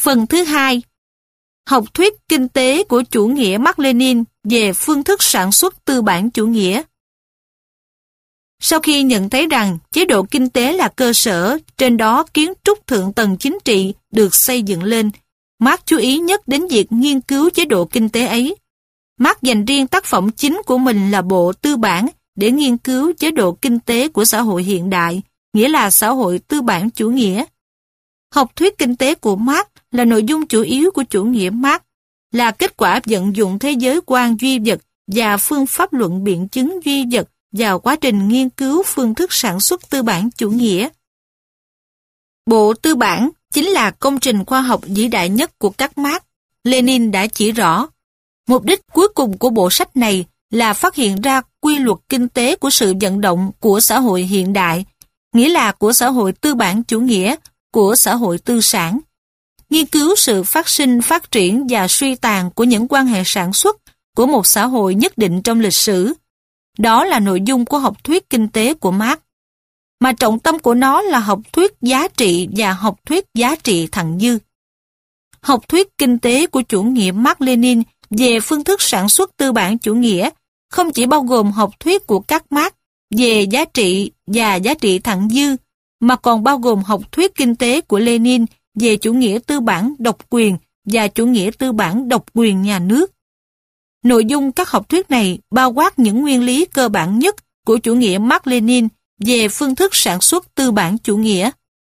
Phần thứ hai, học thuyết kinh tế của chủ nghĩa Mác Lênin về phương thức sản xuất tư bản chủ nghĩa. Sau khi nhận thấy rằng chế độ kinh tế là cơ sở, trên đó kiến trúc thượng tầng chính trị được xây dựng lên, Mác chú ý nhất đến việc nghiên cứu chế độ kinh tế ấy. Mác dành riêng tác phẩm chính của mình là bộ Tư bản để nghiên cứu chế độ kinh tế của xã hội hiện đại, nghĩa là xã hội tư bản chủ nghĩa. Học thuyết kinh tế của Mác là nội dung chủ yếu của chủ nghĩa Mác, là kết quả vận dụng thế giới quan duy vật và phương pháp luận biện chứng duy vật vào quá trình nghiên cứu phương thức sản xuất tư bản chủ nghĩa. Bộ Tư bản chính là công trình khoa học vĩ đại nhất của các Mác. Lenin đã chỉ rõ, mục đích cuối cùng của bộ sách này là phát hiện ra quy luật kinh tế của sự vận động của xã hội hiện đại, nghĩa là của xã hội tư bản chủ nghĩa, của xã hội tư sản. Nghiên cứu sự phát sinh, phát triển và suy tàn của những quan hệ sản xuất của một xã hội nhất định trong lịch sử. Đó là nội dung của học thuyết kinh tế của Mác. Mà trọng tâm của nó là học thuyết giá trị và học thuyết giá trị thặng dư. Học thuyết kinh tế của chủ nghĩa Mác Lênin về phương thức sản xuất tư bản chủ nghĩa không chỉ bao gồm học thuyết của các Mác về giá trị và giá trị thặng dư, mà còn bao gồm học thuyết kinh tế của Lenin về chủ nghĩa tư bản độc quyền và chủ nghĩa tư bản độc quyền nhà nước. Nội dung các học thuyết này bao quát những nguyên lý cơ bản nhất của chủ nghĩa Mác Lênin về phương thức sản xuất tư bản chủ nghĩa.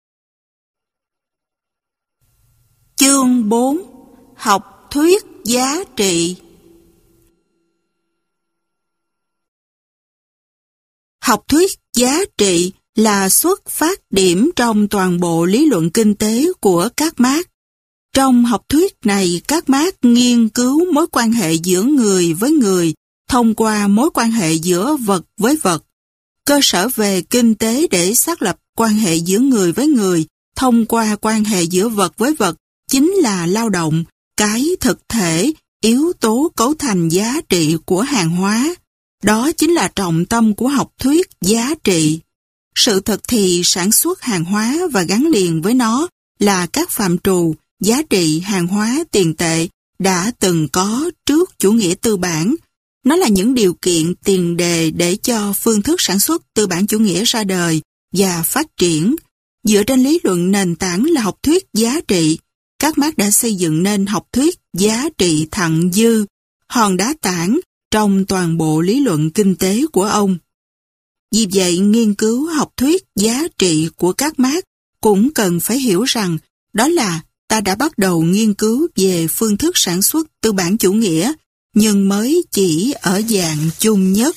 Chương 4. Học thuyết giá trị. Học thuyết giá trị là xuất phát điểm trong toàn bộ lý luận kinh tế của các Mác. Trong học thuyết này, các Mác nghiên cứu mối quan hệ giữa người với người thông qua mối quan hệ giữa vật với vật. Cơ sở về kinh tế để xác lập quan hệ giữa người với người thông qua quan hệ giữa vật với vật chính là lao động, cái thực thể, yếu tố cấu thành giá trị của hàng hóa. Đó chính là trọng tâm của học thuyết giá trị. Sự thật thì sản xuất hàng hóa và gắn liền với nó là các phạm trù, giá trị hàng hóa tiền tệ đã từng có trước chủ nghĩa tư bản. Nó là những điều kiện tiền đề để cho phương thức sản xuất tư bản chủ nghĩa ra đời và phát triển. Dựa trên lý luận nền tảng là học thuyết giá trị, các Mác đã xây dựng nên học thuyết giá trị thặng dư, hòn đá tảng trong toàn bộ lý luận kinh tế của ông. Vì vậy, nghiên cứu học thuyết giá trị của các Mác cũng cần phải hiểu rằng đó là ta đã bắt đầu nghiên cứu về phương thức sản xuất tư bản chủ nghĩa, nhưng mới chỉ ở dạng chung nhất.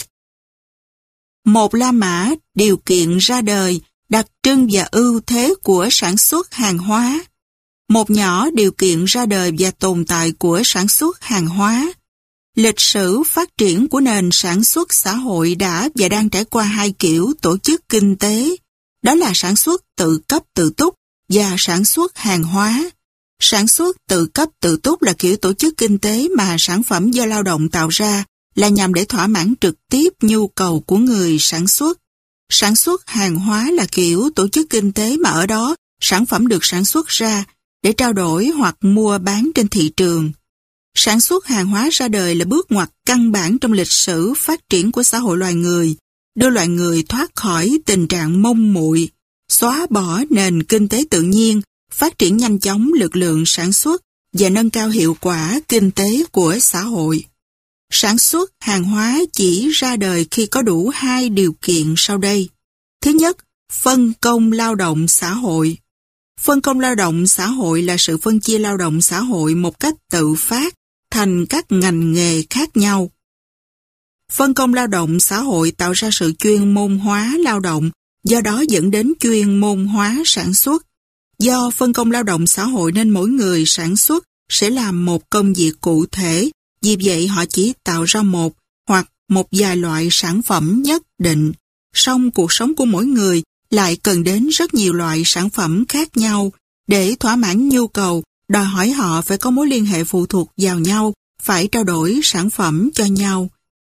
Một La Mã điều kiện ra đời, đặc trưng và ưu thế của sản xuất hàng hóa. Một nhỏ điều kiện ra đời và tồn tại của sản xuất hàng hóa. Lịch sử phát triển của nền sản xuất xã hội đã và đang trải qua hai kiểu tổ chức kinh tế. Đó là sản xuất tự cấp tự túc và sản xuất hàng hóa. Sản xuất tự cấp tự túc là kiểu tổ chức kinh tế mà sản phẩm do lao động tạo ra là nhằm để thỏa mãn trực tiếp nhu cầu của người sản xuất. Sản xuất hàng hóa là kiểu tổ chức kinh tế mà ở đó sản phẩm được sản xuất ra để trao đổi hoặc mua bán trên thị trường. Sản xuất hàng hóa ra đời là bước ngoặt căn bản trong lịch sử phát triển của xã hội loài người, đưa loài người thoát khỏi tình trạng mông muội, xóa bỏ nền kinh tế tự nhiên, phát triển nhanh chóng lực lượng sản xuất và nâng cao hiệu quả kinh tế của xã hội. Sản xuất hàng hóa chỉ ra đời khi có đủ hai điều kiện sau đây. Thứ nhất, phân công lao động xã hội. Phân công lao động xã hội là sự phân chia lao động xã hội một cách tự phát thành các ngành nghề khác nhau. Phân công lao động xã hội tạo ra sự chuyên môn hóa lao động, do đó dẫn đến chuyên môn hóa sản xuất. Do phân công lao động xã hội nên mỗi người sản xuất sẽ làm một công việc cụ thể, vì vậy họ chỉ tạo ra một hoặc một vài loại sản phẩm nhất định. Song cuộc sống của mỗi người lại cần đến rất nhiều loại sản phẩm khác nhau. Để thỏa mãn nhu cầu, đòi hỏi họ phải có mối liên hệ phụ thuộc vào nhau, phải trao đổi sản phẩm cho nhau.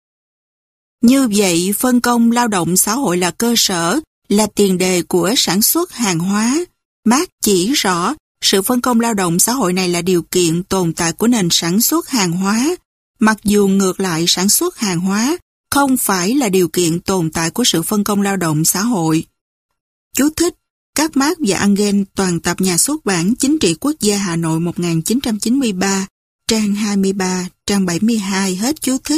Như vậy, phân công lao động xã hội là cơ sở, là tiền đề của sản xuất hàng hóa. Mác chỉ rõ sự phân công lao động xã hội này là điều kiện tồn tại của nền sản xuất hàng hóa, mặc dù ngược lại sản xuất hàng hóa không phải là điều kiện tồn tại của sự phân công lao động xã hội. Chú thích: Các Marx và Engels, toàn tập Nhà xuất bản Chính trị Quốc gia Hà Nội 1993, trang 23, trang 72, hết chú thích.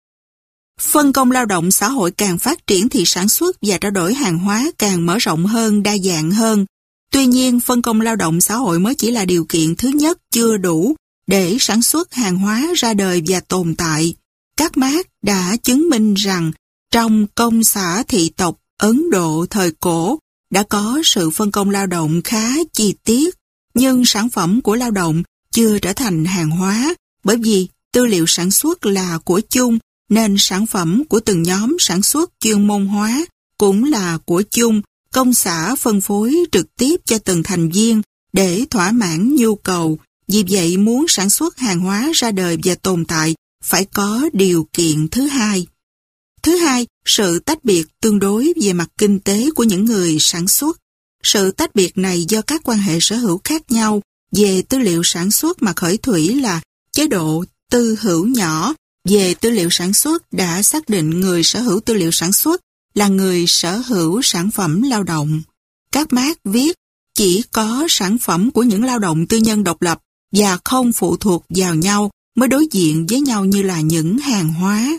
Phân công lao động xã hội càng phát triển thì sản xuất và trao đổi hàng hóa càng mở rộng hơn, đa dạng hơn. Tuy nhiên, phân công lao động xã hội mới chỉ là điều kiện thứ nhất chưa đủ để sản xuất hàng hóa ra đời và tồn tại. Các Marx đã chứng minh rằng trong công xã thị tộc Ấn Độ thời cổ đã có sự phân công lao động khá chi tiết, nhưng sản phẩm của lao động chưa trở thành hàng hóa, bởi vì tư liệu sản xuất là của chung, nên sản phẩm của từng nhóm sản xuất chuyên môn hóa cũng là của chung. Công xã phân phối trực tiếp cho từng thành viên để thỏa mãn nhu cầu. Vì vậy, muốn sản xuất hàng hóa ra đời và tồn tại phải có điều kiện thứ hai. Thứ hai, sự tách biệt tương đối về mặt kinh tế của những người sản xuất. Sự tách biệt này do các quan hệ sở hữu khác nhau về tư liệu sản xuất mà khởi thủy là chế độ tư hữu nhỏ. Về tư liệu sản xuất đã xác định người sở hữu tư liệu sản xuất là người sở hữu sản phẩm lao động. Các Marx viết chỉ có sản phẩm của những lao động tư nhân độc lập và không phụ thuộc vào nhau mới đối diện với nhau như là những hàng hóa.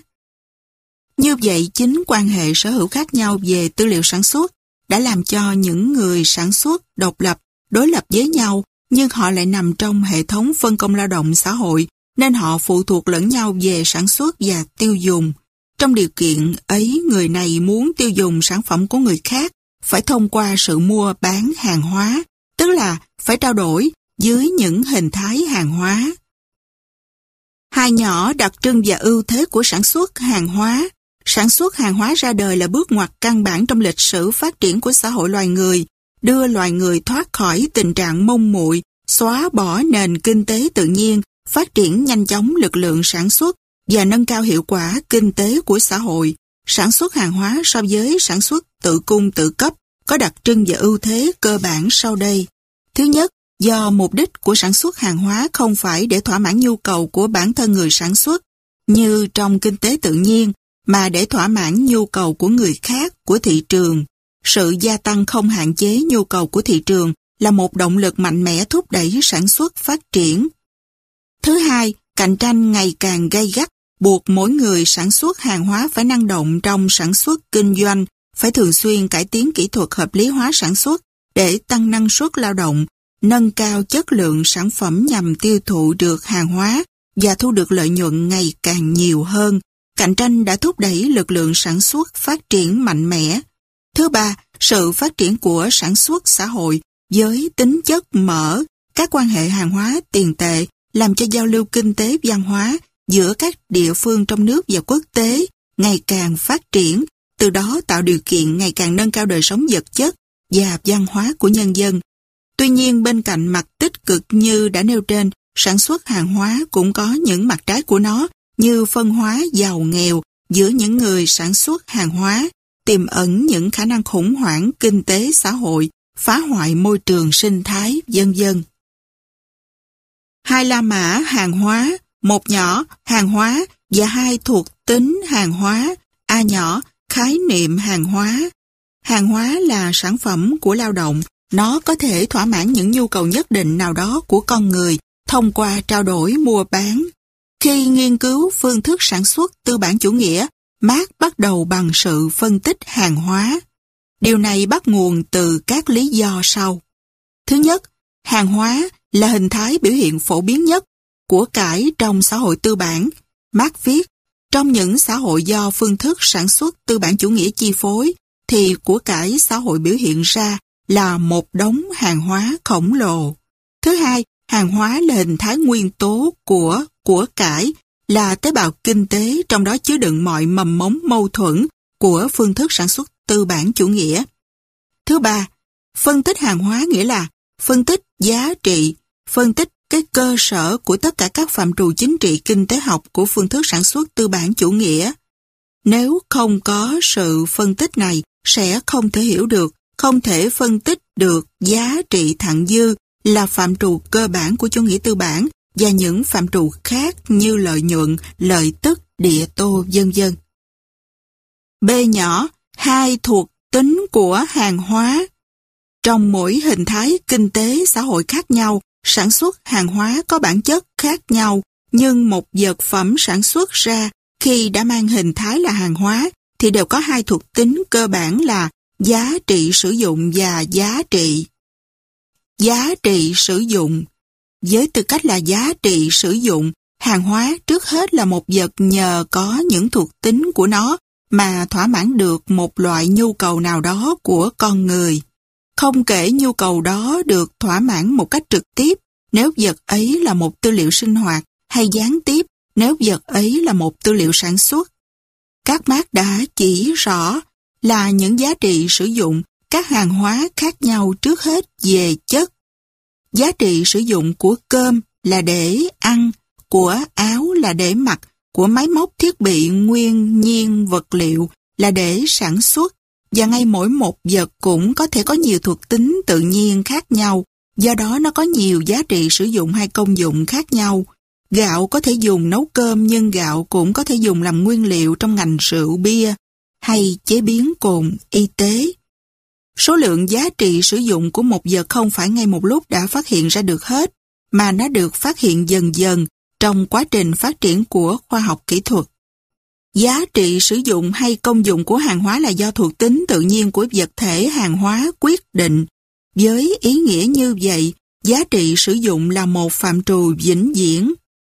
Như vậy, chính quan hệ sở hữu khác nhau về tư liệu sản xuất đã làm cho những người sản xuất độc lập đối lập với nhau, nhưng họ lại nằm trong hệ thống phân công lao động xã hội, nên họ phụ thuộc lẫn nhau về sản xuất và tiêu dùng. Trong điều kiện ấy, người này muốn tiêu dùng sản phẩm của người khác phải thông qua sự mua bán hàng hóa, tức là phải trao đổi dưới những hình thái hàng hóa. Hai nhỏ đặc trưng và ưu thế của sản xuất hàng hóa. Sản xuất hàng hóa ra đời là bước ngoặt căn bản trong lịch sử phát triển của xã hội loài người, đưa loài người thoát khỏi tình trạng mông muội, xóa bỏ nền kinh tế tự nhiên, phát triển nhanh chóng lực lượng sản xuất và nâng cao hiệu quả kinh tế của xã hội. Sản xuất hàng hóa so với sản xuất tự cung tự cấp có đặc trưng và ưu thế cơ bản sau đây. Thứ nhất, do mục đích của sản xuất hàng hóa không phải để thỏa mãn nhu cầu của bản thân người sản xuất, như trong kinh tế tự nhiên, mà để thỏa mãn nhu cầu của người khác, của thị trường. Sự gia tăng không hạn chế nhu cầu của thị trường là một động lực mạnh mẽ thúc đẩy sản xuất phát triển. Thứ hai, cạnh tranh ngày càng gay gắt, buộc mỗi người sản xuất hàng hóa phải năng động trong sản xuất kinh doanh, phải thường xuyên cải tiến kỹ thuật hợp lý hóa sản xuất để tăng năng suất lao động, nâng cao chất lượng sản phẩm nhằm tiêu thụ được hàng hóa và thu được lợi nhuận ngày càng nhiều hơn. Cạnh tranh đã thúc đẩy lực lượng sản xuất phát triển mạnh mẽ. Thứ ba, sự phát triển của sản xuất xã hội với tính chất mở, các quan hệ hàng hóa tiền tệ làm cho giao lưu kinh tế văn hóa giữa các địa phương trong nước và quốc tế ngày càng phát triển, từ đó tạo điều kiện ngày càng nâng cao đời sống vật chất và văn hóa của nhân dân. Tuy nhiên, bên cạnh mặt tích cực như đã nêu trên, sản xuất hàng hóa cũng có những mặt trái của nó, như phân hóa giàu nghèo giữa những người sản xuất hàng hóa, tiềm ẩn những khả năng khủng hoảng kinh tế xã hội, phá hoại môi trường sinh thái, vân vân. Hai la mã hàng hóa, một nhỏ hàng hóa và hai thuộc tính hàng hóa, A nhỏ khái niệm hàng hóa. Hàng hóa là sản phẩm của lao động, nó có thể thỏa mãn những nhu cầu nhất định nào đó của con người thông qua trao đổi mua bán. Khi nghiên cứu phương thức sản xuất tư bản chủ nghĩa, Marx bắt đầu bằng sự phân tích hàng hóa. Điều này bắt nguồn từ các lý do sau. Thứ nhất, hàng hóa là hình thái biểu hiện phổ biến nhất của cải trong xã hội tư bản. Marx viết, trong những xã hội do phương thức sản xuất tư bản chủ nghĩa chi phối, thì của cải xã hội biểu hiện ra là một đống hàng hóa khổng lồ. Thứ hai, hàng hóa là hình thái nguyên tố của cải, là tế bào kinh tế, trong đó chứa đựng mọi mầm mống mâu thuẫn của phương thức sản xuất tư bản chủ nghĩa. Thứ ba, phân tích hàng hóa nghĩa là phân tích giá trị, phân tích cái cơ sở của tất cả các phạm trù chính trị kinh tế học của phương thức sản xuất tư bản chủ nghĩa. Nếu không có sự phân tích này, sẽ không thể hiểu được, không thể phân tích được giá trị thặng dư là phạm trù cơ bản của chủ nghĩa tư bản và những phạm trù khác như lợi nhuận, lợi tức, địa tô, vân vân. B nhỏ, hai thuộc tính của hàng hóa. Trong mỗi hình thái kinh tế xã hội khác nhau, sản xuất hàng hóa có bản chất khác nhau, nhưng một vật phẩm sản xuất ra khi đã mang hình thái là hàng hóa thì đều có hai thuộc tính cơ bản là giá trị sử dụng và giá trị. Giá trị sử dụng. Với tư cách là giá trị sử dụng, hàng hóa trước hết là một vật nhờ có những thuộc tính của nó mà thỏa mãn được một loại nhu cầu nào đó của con người. Không kể nhu cầu đó được thỏa mãn một cách trực tiếp nếu vật ấy là một tư liệu sinh hoạt hay gián tiếp nếu vật ấy là một tư liệu sản xuất. Các Marx đã chỉ rõ là những giá trị sử dụng các hàng hóa khác nhau trước hết về chất. Giá trị sử dụng của cơm là để ăn, của áo là để mặc, của máy móc thiết bị nguyên nhiên vật liệu là để sản xuất, và ngay mỗi một vật cũng có thể có nhiều thuộc tính tự nhiên khác nhau, do đó nó có nhiều giá trị sử dụng hay công dụng khác nhau. Gạo có thể dùng nấu cơm nhưng gạo cũng có thể dùng làm nguyên liệu trong ngành rượu bia hay chế biến cồn y tế. Số lượng giá trị sử dụng của một vật không phải ngay một lúc đã phát hiện ra được hết, mà nó được phát hiện dần dần trong quá trình phát triển của khoa học kỹ thuật. Giá trị sử dụng hay công dụng của hàng hóa là do thuộc tính tự nhiên của vật thể hàng hóa quyết định. Với ý nghĩa như vậy, giá trị sử dụng là một phạm trù vĩnh viễn.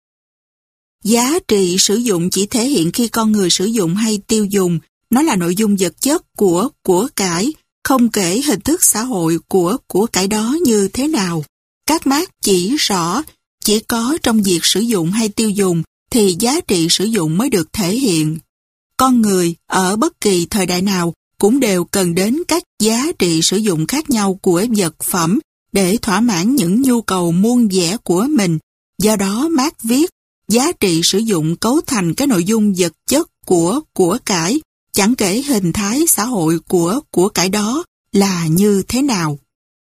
Giá trị sử dụng chỉ thể hiện khi con người sử dụng hay tiêu dùng, nó là nội dung vật chất của cải, không kể hình thức xã hội của cải đó như thế nào. Các Marx chỉ rõ, chỉ có trong việc sử dụng hay tiêu dùng thì giá trị sử dụng mới được thể hiện. Con người ở bất kỳ thời đại nào cũng đều cần đến các giá trị sử dụng khác nhau của vật phẩm để thỏa mãn những nhu cầu muôn vẻ của mình. Do đó Marx viết, giá trị sử dụng cấu thành cái nội dung vật chất của cải, chẳng kể hình thái xã hội của cải đó là như thế nào.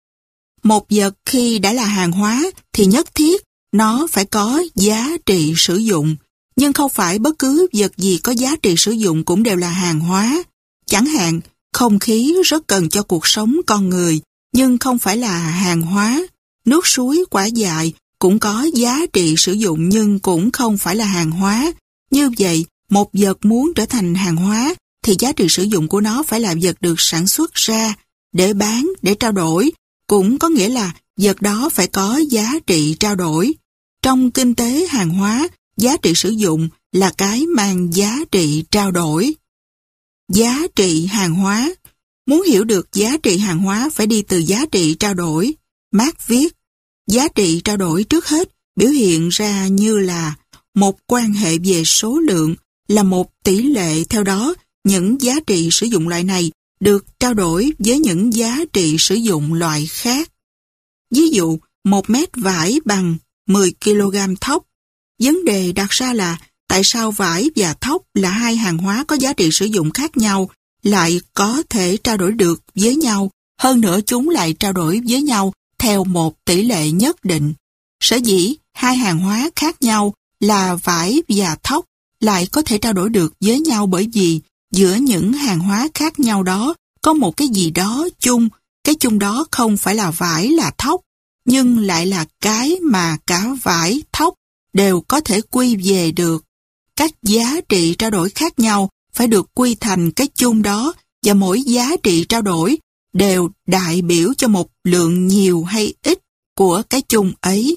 Một vật khi đã là hàng hóa thì nhất thiết nó phải có giá trị sử dụng, nhưng không phải bất cứ vật gì có giá trị sử dụng cũng đều là hàng hóa. Chẳng hạn, không khí rất cần cho cuộc sống con người, nhưng không phải là hàng hóa. Nước suối quả dại cũng có giá trị sử dụng nhưng cũng không phải là hàng hóa. Như vậy, một vật muốn trở thành hàng hóa thì giá trị sử dụng của nó phải là vật được sản xuất ra để bán, để trao đổi. Cũng có nghĩa là vật đó phải có giá trị trao đổi. Trong kinh tế hàng hóa, giá trị sử dụng là cái mang giá trị trao đổi. Giá trị hàng hóa. Muốn hiểu được giá trị hàng hóa phải đi từ giá trị trao đổi. Marx viết, giá trị trao đổi trước hết biểu hiện ra như là một quan hệ về số lượng, là một tỷ lệ. Theo đó, những giá trị sử dụng loại này được trao đổi với những giá trị sử dụng loại khác. Ví dụ, 1 mét vải bằng 10 kg thóc. Vấn đề đặt ra là tại sao vải và thóc là hai hàng hóa có giá trị sử dụng khác nhau lại có thể trao đổi được với nhau, hơn nữa chúng lại trao đổi với nhau theo một tỷ lệ nhất định. Sở dĩ hai hàng hóa khác nhau là vải và thóc lại có thể trao đổi được với nhau bởi vì giữa những hàng hóa khác nhau đó có một cái gì đó chung. Cái chung đó không phải là vải là thóc, nhưng lại là cái mà cả vải, thóc đều có thể quy về được. Các giá trị trao đổi khác nhau phải được quy thành cái chung đó, và mỗi giá trị trao đổi đều đại biểu cho một lượng nhiều hay ít của cái chung ấy.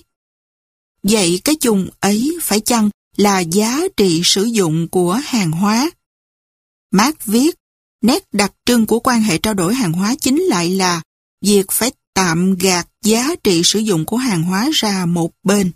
Vậy cái chung ấy phải chăng là giá trị sử dụng của hàng hóa? Marx viết, nét đặc trưng của quan hệ trao đổi hàng hóa chính lại là việc phải tạm gạt giá trị sử dụng của hàng hóa ra một bên.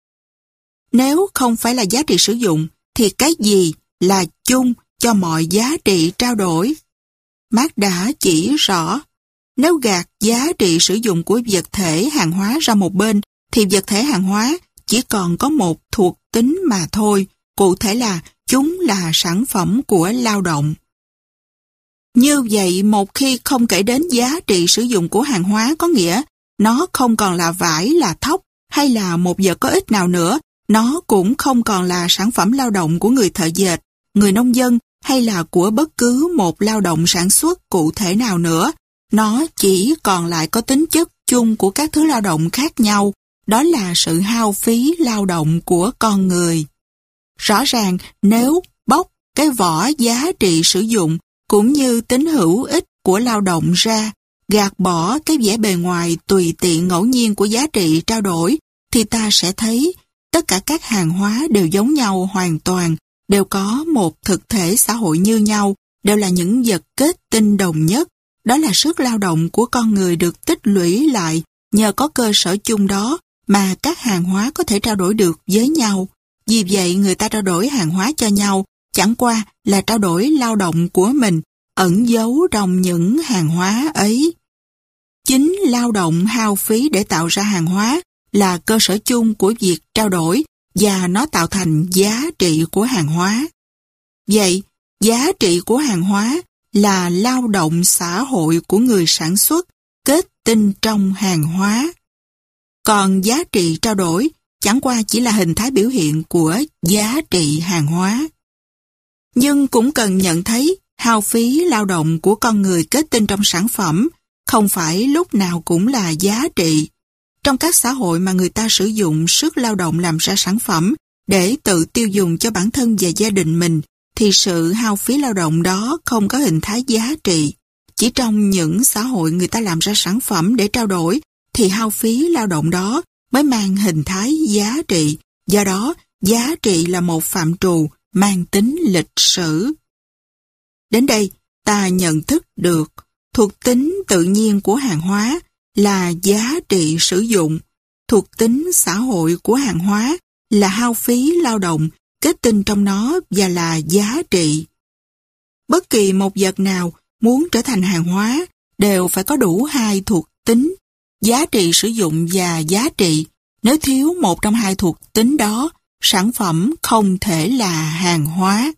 Nếu không phải là giá trị sử dụng, thì cái gì là chung cho mọi giá trị trao đổi? Marx đã chỉ rõ, nếu gạt giá trị sử dụng của vật thể hàng hóa ra một bên, thì vật thể hàng hóa chỉ còn có một thuộc tính mà thôi, cụ thể là chúng là sản phẩm của lao động. Như vậy, một khi không kể đến giá trị sử dụng của hàng hóa có nghĩa nó không còn là vải, là thóc hay là một vật có ích nào nữa. Nó cũng không còn là sản phẩm lao động của người thợ dệt, người nông dân hay là của bất cứ một lao động sản xuất cụ thể nào nữa. Nó chỉ còn lại có tính chất chung của các thứ lao động khác nhau, đó là sự hao phí lao động của con người. Rõ ràng nếu bóc cái vỏ giá trị sử dụng cũng như tính hữu ích của lao động ra, gạt bỏ cái vẻ bề ngoài tùy tiện ngẫu nhiên của giá trị trao đổi, thì ta sẽ thấy tất cả các hàng hóa đều giống nhau hoàn toàn, đều có một thực thể xã hội như nhau, đều là những vật kết tinh đồng nhất. Đó là sức lao động của con người được tích lũy lại nhờ có cơ sở chung đó mà các hàng hóa có thể trao đổi được với nhau. Vì vậy người ta trao đổi hàng hóa cho nhau chẳng qua là trao đổi lao động của mình ẩn giấu trong những hàng hóa ấy. Chính lao động hao phí để tạo ra hàng hóa là cơ sở chung của việc trao đổi và nó tạo thành giá trị của hàng hóa. Vậy, giá trị của hàng hóa là lao động xã hội của người sản xuất kết tinh trong hàng hóa. Còn giá trị trao đổi chẳng qua chỉ là hình thái biểu hiện của giá trị hàng hóa. Nhưng cũng cần nhận thấy hao phí lao động của con người kết tinh trong sản phẩm không phải lúc nào cũng là giá trị. Trong các xã hội mà người ta sử dụng sức lao động làm ra sản phẩm để tự tiêu dùng cho bản thân và gia đình mình, thì sự hao phí lao động đó không có hình thái giá trị. Chỉ trong những xã hội người ta làm ra sản phẩm để trao đổi, thì hao phí lao động đó mới mang hình thái giá trị. Do đó, giá trị là một phạm trù mang tính lịch sử. Đến đây, ta nhận thức được thuộc tính tự nhiên của hàng hóa là giá trị sử dụng, thuộc tính xã hội của hàng hóa là hao phí lao động kết tinh trong nó và là giá trị. Bất kỳ một vật nào muốn trở thành hàng hóa đều phải có đủ hai thuộc tính, giá trị sử dụng và giá trị. Nếu thiếu một trong hai thuộc tính đó, sản phẩm không thể là hàng hóa.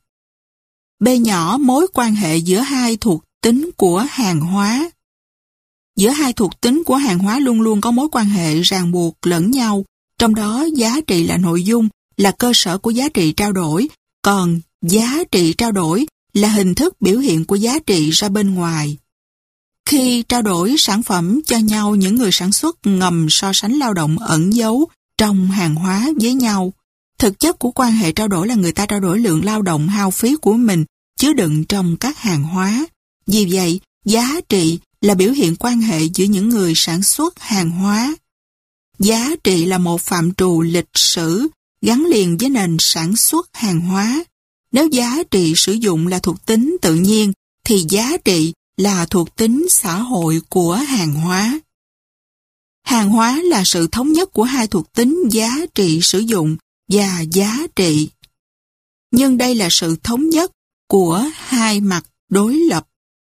B nhỏ mối quan hệ giữa hai thuộc tính của hàng hóa. Giữa hai thuộc tính của hàng hóa luôn luôn có mối quan hệ ràng buộc lẫn nhau, trong đó giá trị là nội dung, là cơ sở của giá trị trao đổi, còn giá trị trao đổi là hình thức biểu hiện của giá trị ra bên ngoài. Khi trao đổi sản phẩm cho nhau, những người sản xuất ngầm so sánh lao động ẩn giấu trong hàng hóa với nhau. Thực chất của quan hệ trao đổi là người ta trao đổi lượng lao động hao phí của mình chứa đựng trong các hàng hóa. Vì vậy, giá trị là biểu hiện quan hệ giữa những người sản xuất hàng hóa. Giá trị là một phạm trù lịch sử gắn liền với nền sản xuất hàng hóa. Nếu giá trị sử dụng là thuộc tính tự nhiên, thì giá trị là thuộc tính xã hội của hàng hóa. Hàng hóa là sự thống nhất của hai thuộc tính giá trị sử dụng và giá trị. Nhưng đây là sự thống nhất của hai mặt đối lập.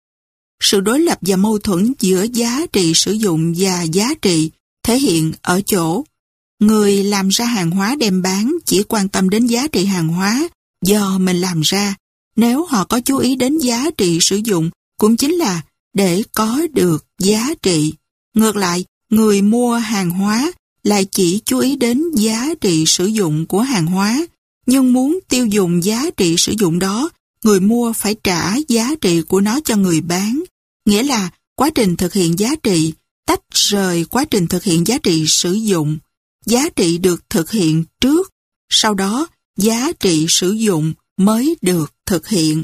Sự đối lập và mâu thuẫn giữa giá trị sử dụng và giá trị thể hiện ở chỗ người làm ra hàng hóa đem bán chỉ quan tâm đến giá trị hàng hóa do mình làm ra. Nếu họ có chú ý đến giá trị sử dụng cũng chính là để có được giá trị. Ngược lại, người mua hàng hóa lại chỉ chú ý đến giá trị sử dụng của hàng hóa, nhưng muốn tiêu dùng giá trị sử dụng đó, người mua phải trả giá trị của nó cho người bán. Nghĩa là quá trình thực hiện giá trị tách rời quá trình thực hiện giá trị sử dụng. Giá trị được thực hiện trước, sau đó giá trị sử dụng mới được thực hiện.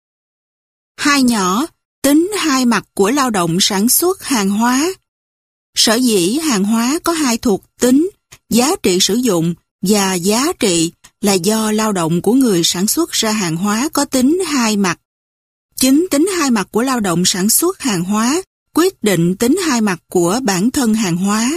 Hai nhỏ, tính hai mặt của lao động sản xuất hàng hóa. Sở dĩ hàng hóa có hai thuộc tính, giá trị sử dụng và giá trị là do lao động của người sản xuất ra hàng hóa có tính hai mặt. Chính tính hai mặt của lao động sản xuất hàng hóa quyết định tính hai mặt của bản thân hàng hóa.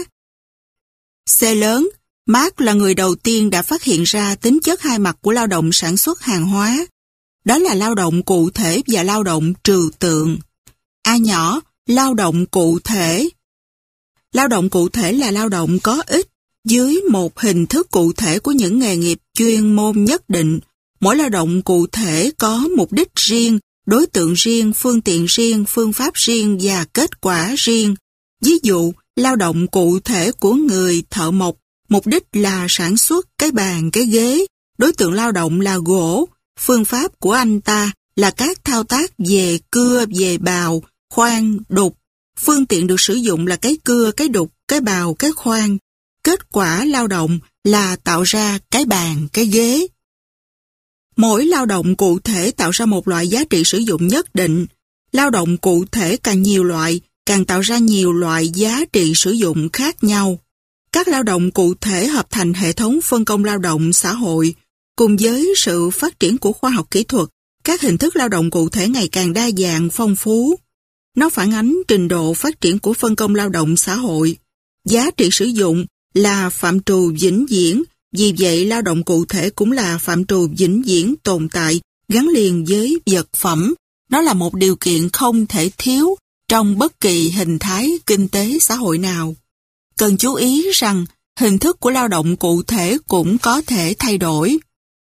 C lớn, Marx là người đầu tiên đã phát hiện ra tính chất hai mặt của lao động sản xuất hàng hóa. Đó là lao động cụ thể và lao động trừu tượng. A nhỏ, lao động cụ thể. Lao động cụ thể là lao động có ích dưới một hình thức cụ thể của những nghề nghiệp chuyên môn nhất định. Mỗi lao động cụ thể có mục đích riêng, đối tượng riêng, phương tiện riêng, phương pháp riêng và kết quả riêng. Ví dụ, Lao động cụ thể của người thợ mộc, mục đích là sản xuất cái bàn, cái ghế. Đối tượng lao động là gỗ. Phương pháp của anh ta là các thao tác về cưa, về bào, khoan, đục. Phương tiện được sử dụng là cái cưa, cái đục, cái bào, cái khoan. Kết quả lao động là tạo ra cái bàn, cái ghế. Mỗi lao động cụ thể tạo ra một loại giá trị sử dụng nhất định. Lao động cụ thể càng nhiều loại, càng tạo ra nhiều loại giá trị sử dụng khác nhau. Các lao động cụ thể hợp thành hệ thống phân công lao động xã hội. Cùng với sự phát triển của khoa học kỹ thuật, các hình thức lao động cụ thể ngày càng đa dạng, phong phú. Nó phản ánh trình độ phát triển của phân công lao động xã hội. Giá trị sử dụng là phạm trù vĩnh viễn, vì vậy lao động cụ thể cũng là phạm trù vĩnh viễn tồn tại, gắn liền với vật phẩm. Nó là một điều kiện không thể thiếu trong bất kỳ hình thái kinh tế xã hội nào. Cần chú ý rằng hình thức của lao động cụ thể cũng có thể thay đổi.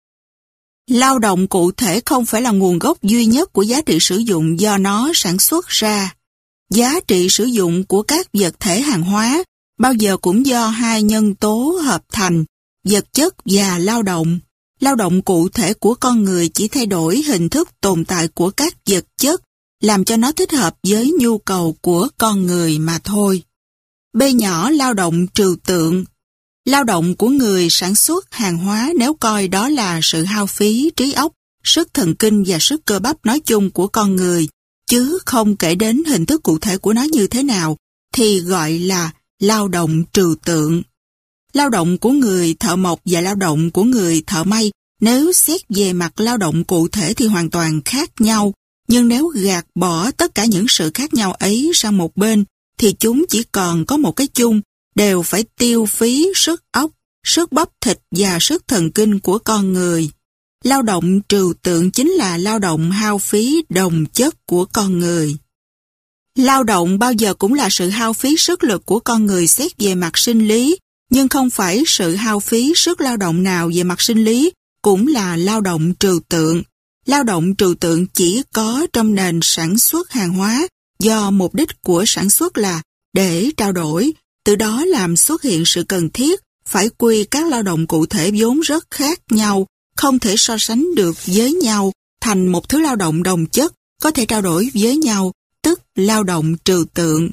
Lao động cụ thể không phải là nguồn gốc duy nhất của giá trị sử dụng do nó sản xuất ra. Giá trị sử dụng của các vật thể hàng hóa bao giờ cũng do hai nhân tố hợp thành, vật chất và lao động. Lao động cụ thể của con người chỉ thay đổi hình thức tồn tại của các vật chất, làm cho nó thích hợp với nhu cầu của con người mà thôi. B nhỏ lao động trừu tượng. Lao động của người sản xuất hàng hóa nếu coi đó là sự hao phí trí óc, sức thần kinh và sức cơ bắp nói chung của con người, chứ không kể đến hình thức cụ thể của nó như thế nào, thì gọi là lao động trừu tượng. Lao động của người thợ mộc và lao động của người thợ may, nếu xét về mặt lao động cụ thể thì hoàn toàn khác nhau, nhưng nếu gạt bỏ tất cả những sự khác nhau ấy sang một bên, thì chúng chỉ còn có một cái chung, đều phải tiêu phí sức óc, sức bắp thịt và sức thần kinh của con người. Lao động trừu tượng chính là lao động hao phí đồng chất của con người. Lao động bao giờ cũng là sự hao phí sức lực của con người xét về mặt sinh lý, nhưng không phải sự hao phí sức lao động nào về mặt sinh lý cũng là lao động trừu tượng. Lao động trừu tượng chỉ có trong nền sản xuất hàng hóa do mục đích của sản xuất là để trao đổi, từ đó làm xuất hiện sự cần thiết phải quy các lao động cụ thể vốn rất khác nhau, không thể so sánh được với nhau thành một thứ lao động đồng chất có thể trao đổi với nhau, tức lao động trừu tượng.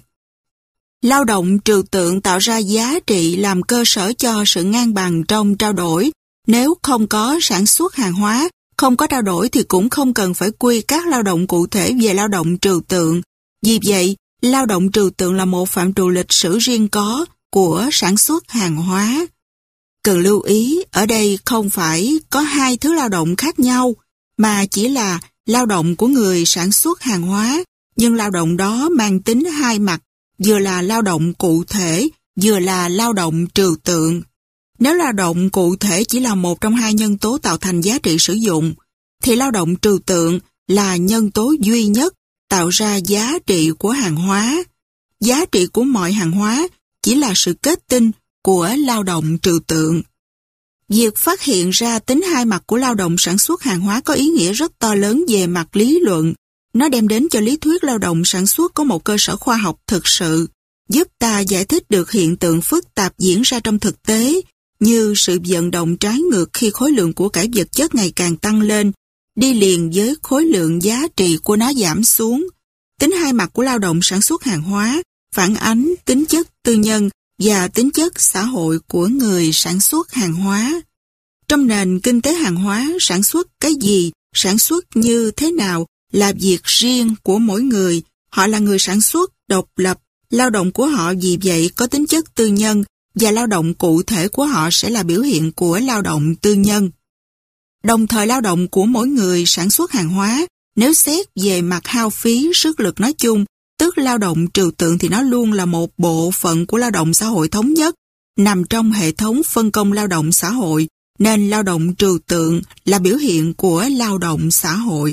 Lao động trừu tượng tạo ra giá trị làm cơ sở cho sự ngang bằng trong trao đổi. Nếu không có sản xuất hàng hóa, không có trao đổi thì cũng không cần phải quy các lao động cụ thể về lao động trừu tượng. Vì vậy, lao động trừu tượng là một phạm trù lịch sử riêng có của sản xuất hàng hóa. Cần lưu ý, ở đây không phải có hai thứ lao động khác nhau, mà chỉ là lao động của người sản xuất hàng hóa, nhưng lao động đó mang tính hai mặt, vừa là lao động cụ thể, vừa là lao động trừu tượng. Nếu lao động cụ thể chỉ là một trong hai nhân tố tạo thành giá trị sử dụng, thì lao động trừu tượng là nhân tố duy nhất tạo ra giá trị của hàng hóa. Giá trị của mọi hàng hóa chỉ là sự kết tinh của lao động trừu tượng. Việc phát hiện ra tính hai mặt của lao động sản xuất hàng hóa có ý nghĩa rất to lớn về mặt lý luận. Nó đem đến cho lý thuyết lao động sản xuất có một cơ sở khoa học thực sự, giúp ta giải thích được hiện tượng phức tạp diễn ra trong thực tế, như sự vận động trái ngược khi khối lượng của cải vật chất ngày càng tăng lên, đi liền với khối lượng giá trị của nó giảm xuống. Tính hai mặt của lao động sản xuất hàng hóa phản ánh tính chất tư nhân và tính chất xã hội của người sản xuất hàng hóa. Trong nền kinh tế hàng hóa, sản xuất cái gì, sản xuất như thế nào là việc riêng của mỗi người. Họ là người sản xuất độc lập, lao động của họ vì vậy có tính chất tư nhân, và lao động cụ thể của họ sẽ là biểu hiện của lao động tư nhân. Đồng thời lao động của mỗi người sản xuất hàng hóa, nếu xét về mặt hao phí sức lực nói chung, tức lao động trừu tượng thì nó luôn là một bộ phận của lao động xã hội thống nhất, nằm trong hệ thống phân công lao động xã hội, nên lao động trừu tượng là biểu hiện của lao động xã hội.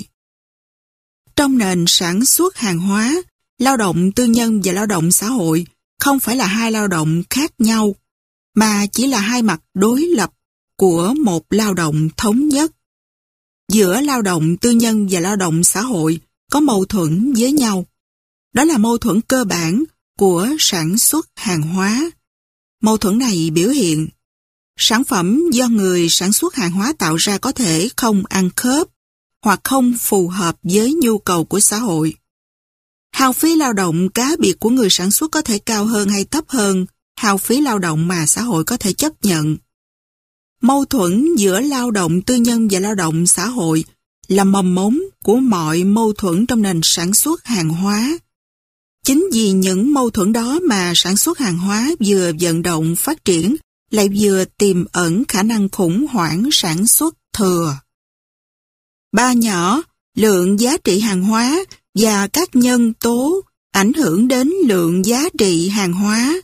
Trong nền sản xuất hàng hóa, lao động tư nhân và lao động xã hội không phải là hai lao động khác nhau, mà chỉ là hai mặt đối lập của một lao động thống nhất. Giữa lao động tư nhân và lao động xã hội có mâu thuẫn với nhau. Đó là mâu thuẫn cơ bản, của sản xuất hàng hóa. Mâu thuẫn này biểu hiện sản phẩm do người sản xuất hàng hóa tạo ra có thể không ăn khớp hoặc không phù hợp với nhu cầu của xã hội. Hao phí lao động cá biệt của người sản xuất có thể cao hơn hay thấp hơn hao phí lao động mà xã hội có thể chấp nhận. Mâu thuẫn giữa lao động tư nhân và lao động xã hội là mầm mống của mọi mâu thuẫn trong nền sản xuất hàng hóa. Chính vì những mâu thuẫn đó mà sản xuất hàng hóa vừa vận động phát triển lại vừa tiềm ẩn khả năng khủng hoảng sản xuất thừa. 3 nhỏ, lượng giá trị hàng hóa và các nhân tố ảnh hưởng đến lượng giá trị hàng hóa.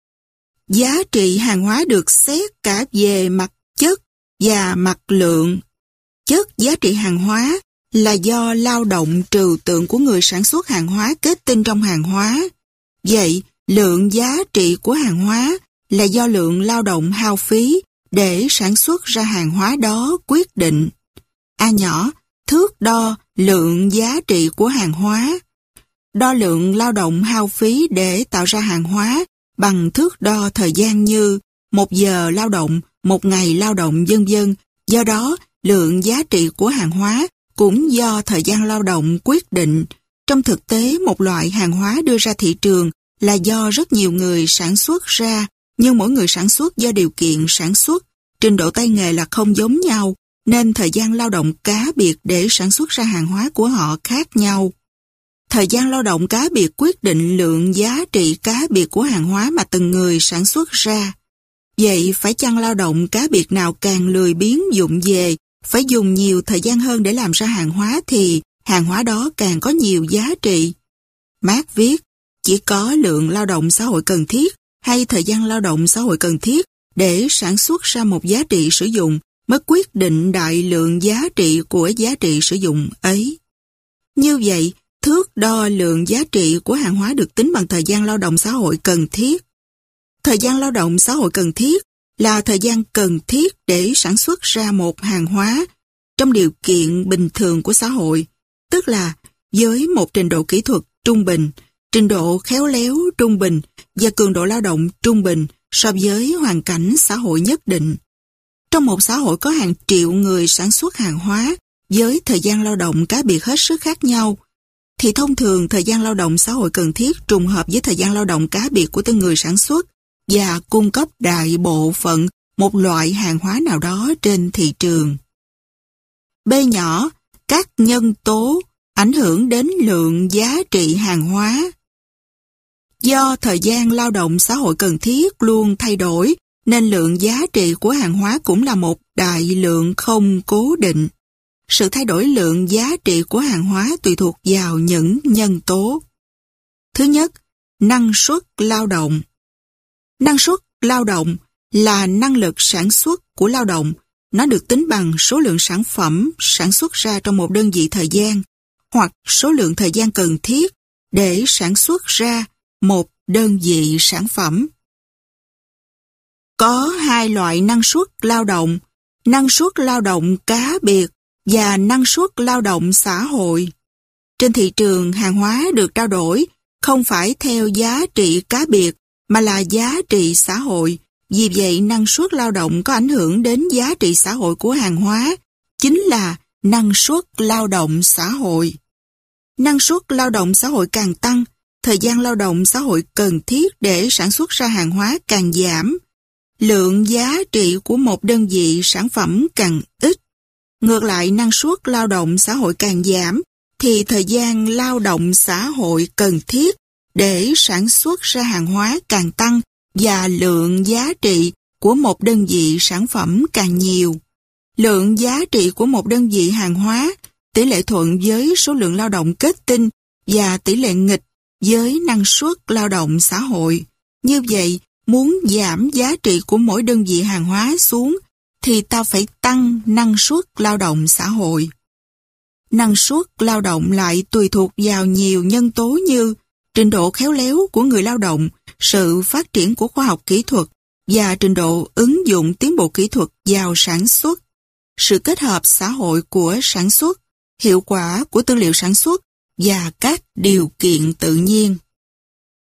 Giá trị hàng hóa được xét cả về mặt chất và mặt lượng. Chất giá trị hàng hóa là do lao động trừu tượng của người sản xuất hàng hóa kết tinh trong hàng hóa. Vậy, lượng giá trị của hàng hóa là do lượng lao động hao phí để sản xuất ra hàng hóa đó quyết định. A nhỏ, thước đo lượng giá trị của hàng hóa. Đo lượng lao động hao phí để tạo ra hàng hóa bằng thước đo thời gian như 1 giờ lao động, 1 ngày lao động vân vân. Do đó, lượng giá trị của hàng hóa cũng do thời gian lao động quyết định. Trong thực tế, một loại hàng hóa đưa ra thị trường là do rất nhiều người sản xuất ra, nhưng mỗi người sản xuất do điều kiện sản xuất, trình độ tay nghề là không giống nhau, nên thời gian lao động cá biệt để sản xuất ra hàng hóa của họ khác nhau. Thời gian lao động cá biệt quyết định lượng giá trị cá biệt của hàng hóa mà từng người sản xuất ra. Vậy phải chăng lao động cá biệt nào càng lười biếng vụng về, phải dùng nhiều thời gian hơn để làm ra hàng hóa thì hàng hóa đó càng có nhiều giá trị? Marx viết, chỉ có lượng lao động xã hội cần thiết hay thời gian lao động xã hội cần thiết để sản xuất ra một giá trị sử dụng mới quyết định đại lượng giá trị của giá trị sử dụng ấy. Như vậy, thước đo lượng giá trị của hàng hóa được tính bằng thời gian lao động xã hội cần thiết. Thời gian lao động xã hội cần thiết là thời gian cần thiết để sản xuất ra một hàng hóa trong điều kiện bình thường của xã hội, tức là với một trình độ kỹ thuật trung bình, trình độ khéo léo trung bình và cường độ lao động trung bình so với hoàn cảnh xã hội nhất định. Trong một xã hội có hàng triệu người sản xuất hàng hóa với thời gian lao động cá biệt hết sức khác nhau, thì thông thường thời gian lao động xã hội cần thiết trùng hợp với thời gian lao động cá biệt của từng người sản xuất và cung cấp đại bộ phận một loại hàng hóa nào đó trên thị trường. B nhỏ, các nhân tố ảnh hưởng đến lượng giá trị hàng hóa. Do thời gian lao động xã hội cần thiết luôn thay đổi, nên lượng giá trị của hàng hóa cũng là một đại lượng không cố định. Sự thay đổi lượng giá trị của hàng hóa tùy thuộc vào những nhân tố. Thứ nhất, năng suất lao động. Năng suất lao động là năng lực sản xuất của lao động. Nó được tính bằng số lượng sản phẩm sản xuất ra trong một đơn vị thời gian hoặc số lượng thời gian cần thiết để sản xuất ra một đơn vị sản phẩm. Có 2 loại năng suất lao động: năng suất lao động cá biệt và năng suất lao động xã hội. Trên thị trường, hàng hóa được trao đổi không phải theo giá trị cá biệt mà là giá trị xã hội. Vì vậy, năng suất lao động có ảnh hưởng đến giá trị xã hội của hàng hóa, chính là năng suất lao động xã hội. Năng suất lao động xã hội càng tăng, thời gian lao động xã hội cần thiết để sản xuất ra hàng hóa càng giảm. Lượng giá trị của một đơn vị sản phẩm càng ít. Ngược lại, năng suất lao động xã hội càng giảm, thì thời gian lao động xã hội cần thiết để sản xuất ra hàng hóa càng tăng và lượng giá trị của một đơn vị sản phẩm càng nhiều. Lượng giá trị của một đơn vị hàng hóa tỷ lệ thuận với số lượng lao động kết tinh và tỷ lệ nghịch với năng suất lao động xã hội. Như vậy, muốn giảm giá trị của mỗi đơn vị hàng hóa xuống thì ta phải tăng năng suất lao động xã hội. Năng suất lao động lại tùy thuộc vào nhiều nhân tố như trình độ khéo léo của người lao động, sự phát triển của khoa học kỹ thuật và trình độ ứng dụng tiến bộ kỹ thuật vào sản xuất, sự kết hợp xã hội của sản xuất, hiệu quả của tư liệu sản xuất và các điều kiện tự nhiên.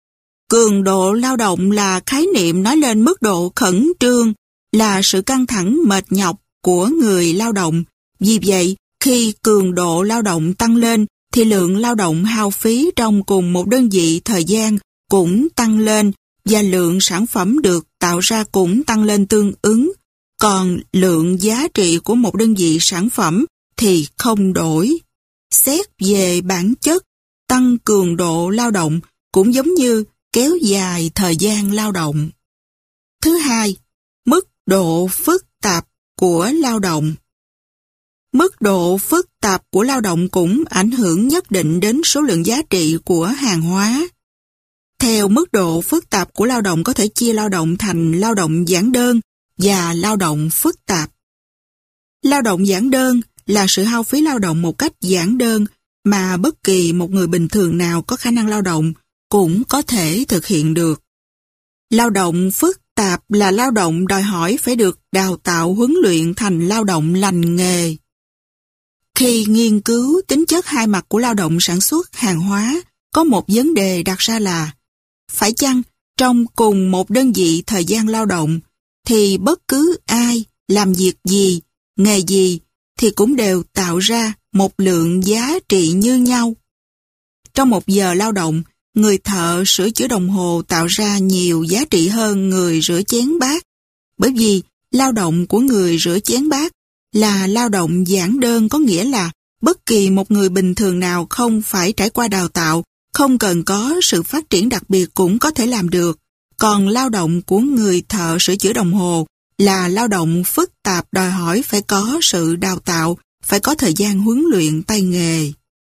Cường độ lao động là khái niệm nói lên mức độ khẩn trương, là sự căng thẳng mệt nhọc của người lao động. Vì vậy, khi cường độ lao động tăng lên, thì lượng lao động hao phí trong cùng một đơn vị thời gian cũng tăng lên, và lượng sản phẩm được tạo ra cũng tăng lên tương ứng. Còn lượng giá trị của một đơn vị sản phẩm thì không đổi. Xét về bản chất, tăng cường độ lao động cũng giống như kéo dài thời gian lao động. Thứ hai, mức độ phức tạp của lao động. Mức độ phức tạp của lao động cũng ảnh hưởng nhất định đến số lượng giá trị của hàng hóa. Theo mức độ phức tạp của lao động có thể chia lao động thành lao động giản đơn và lao động phức tạp. Lao động giản đơn là sự hao phí lao động một cách giản đơn mà bất kỳ một người bình thường nào có khả năng lao động cũng có thể thực hiện được. Lao động phức tạp là lao động đòi hỏi phải được đào tạo huấn luyện thành lao động lành nghề. Khi nghiên cứu tính chất hai mặt của lao động sản xuất hàng hóa, có một vấn đề đặt ra là phải chăng trong cùng một đơn vị thời gian lao động thì bất cứ ai làm việc gì, nghề gì thì cũng đều tạo ra một lượng giá trị như nhau. Trong một giờ lao động, người thợ sửa chữa đồng hồ tạo ra nhiều giá trị hơn người rửa chén bát, bởi vì lao động của người rửa chén bát là lao động giản đơn, có nghĩa là bất kỳ một người bình thường nào không phải trải qua đào tạo, không cần có sự phát triển đặc biệt cũng có thể làm được. Còn lao động của người thợ sửa chữa đồng hồ là lao động phức tạp, đòi hỏi phải có sự đào tạo, phải có thời gian huấn luyện tay nghề.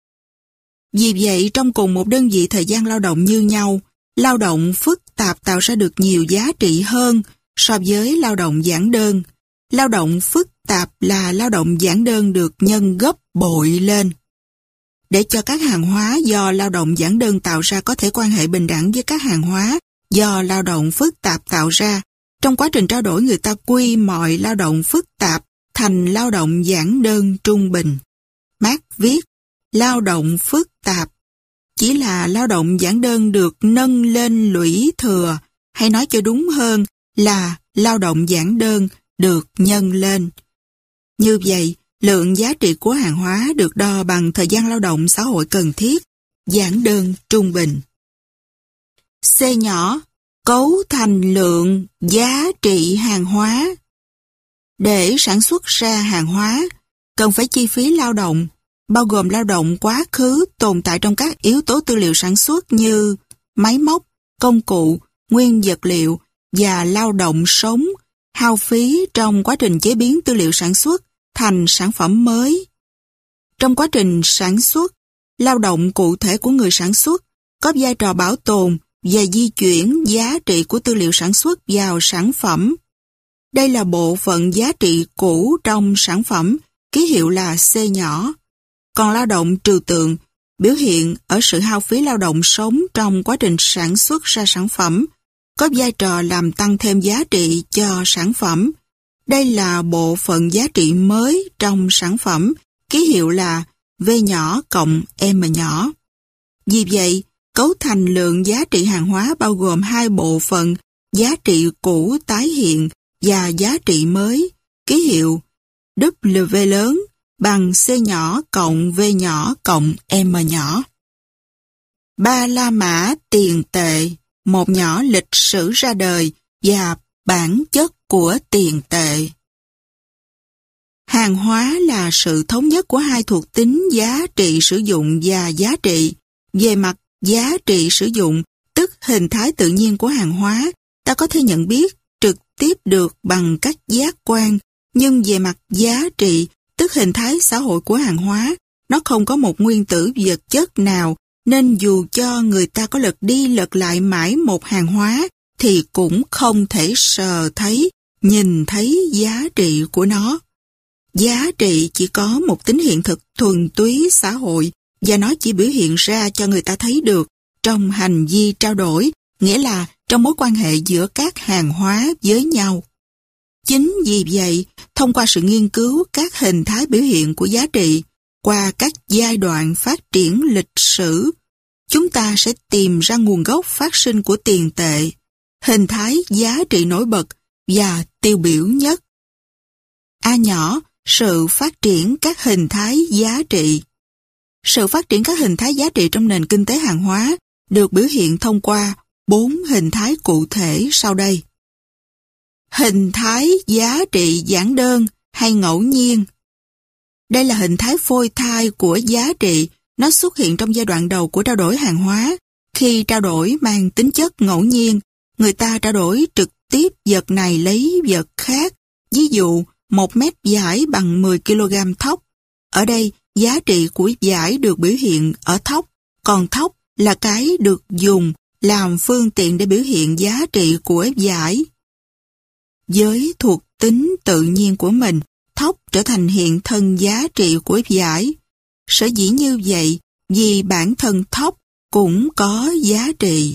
Vì vậy, trong cùng một đơn vị thời gian lao động như nhau, lao động phức tạp tạo ra được nhiều giá trị hơn so với lao động giản đơn. Lao động phức tạp là lao động giản đơn được nhân gấp bội lên. Để cho các hàng hóa do lao động giản đơn tạo ra có thể quan hệ bình đẳng với các hàng hóa do lao động phức tạp tạo ra, trong quá trình trao đổi người ta quy mọi lao động phức tạp thành lao động giản đơn trung bình. Marx viết, lao động phức tạp chỉ là lao động giản đơn được nâng lên lũy thừa, hay nói cho đúng hơn là lao động giản đơn được nhân lên. Như vậy, lượng giá trị của hàng hóa được đo bằng thời gian lao động xã hội cần thiết, giản đơn trung bình. C nhỏ, cấu thành lượng giá trị hàng hóa. Để sản xuất ra hàng hóa, cần phải chi phí lao động, bao gồm lao động quá khứ tồn tại trong các yếu tố tư liệu sản xuất như máy móc, công cụ, nguyên vật liệu và lao động sống, hao phí trong quá trình chế biến tư liệu sản xuất thành sản phẩm mới. Trong quá trình sản xuất, lao động cụ thể của người sản xuất có vai trò bảo tồn và di chuyển giá trị của tư liệu sản xuất vào sản phẩm. Đây là bộ phận giá trị cũ trong sản phẩm, ký hiệu là C nhỏ. Còn lao động trừu tượng biểu hiện ở sự hao phí lao động sống trong quá trình sản xuất ra sản phẩm, có vai trò làm tăng thêm giá trị cho sản phẩm. Đây là bộ phận giá trị mới trong sản phẩm, ký hiệu là V nhỏ cộng M nhỏ. Vì vậy, cấu thành lượng giá trị hàng hóa bao gồm hai bộ phận giá trị cũ tái hiện và giá trị mới, ký hiệu W lớn bằng C nhỏ cộng V nhỏ cộng M nhỏ. Ba La Mã tiền tệ, một nhỏ lịch sử ra đời và bản chất của tiền tệ. Hàng hóa là sự thống nhất của hai thuộc tính giá trị sử dụng và giá trị. Về mặt giá trị sử dụng, tức hình thái tự nhiên của hàng hóa, ta có thể nhận biết trực tiếp được bằng các giác quan, nhưng về mặt giá trị, tức hình thái xã hội của hàng hóa, nó không có một nguyên tử vật chất nào, nên dù cho người ta có lật đi lật lại mãi một hàng hóa, thì cũng không thể sờ thấy, nhìn thấy giá trị của nó. Giá trị chỉ có một tính hiện thực thuần túy xã hội, và nó chỉ biểu hiện ra cho người ta thấy được trong hành vi trao đổi, nghĩa là trong mối quan hệ giữa các hàng hóa với nhau. Chính vì vậy, thông qua sự nghiên cứu các hình thái biểu hiện của giá trị, qua các giai đoạn phát triển lịch sử, chúng ta sẽ tìm ra nguồn gốc phát sinh của tiền tệ, hình thái giá trị nổi bật và tiêu biểu nhất. A nhỏ, sự phát triển các hình thái giá trị. Sự phát triển các hình thái giá trị trong nền kinh tế hàng hóa được biểu hiện thông qua 4 hình thái cụ thể sau đây. Hình thái giá trị giản đơn hay ngẫu nhiên. Đây là hình thái phôi thai của giá trị, nó xuất hiện trong giai đoạn đầu của trao đổi hàng hóa. Khi trao đổi mang tính chất ngẫu nhiên, người ta trao đổi trực tiếp vật này lấy vật khác. Ví dụ, 1 mét vải bằng 10 kg thóc. Ở đây, giá trị của vải được biểu hiện ở thóc, còn thóc là cái được dùng làm phương tiện để biểu hiện giá trị của vải. Với thuộc tính tự nhiên của mình, thóc trở thành hiện thân giá trị của vải. Sở dĩ như vậy vì bản thân thóc cũng có giá trị.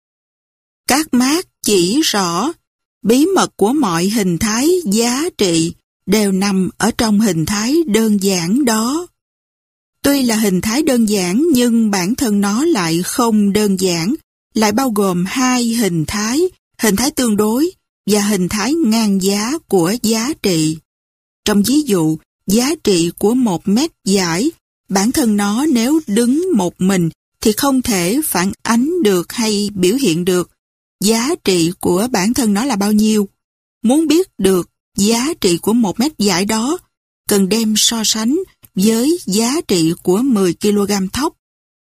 Các mác chỉ rõ bí mật của mọi hình thái giá trị đều nằm ở trong hình thái đơn giản đó. Tuy là hình thái đơn giản nhưng bản thân nó lại không đơn giản, lại bao gồm 2 hình thái tương đối và hình thái ngang giá của giá trị. Trong ví dụ, giá trị của 1 mét vải, bản thân nó nếu đứng một mình thì không thể phản ánh được hay biểu hiện được giá trị của bản thân nó là bao nhiêu. Muốn biết được giá trị của 1 mét vải đó, cần đem so sánh với giá trị của 10 kg thóc.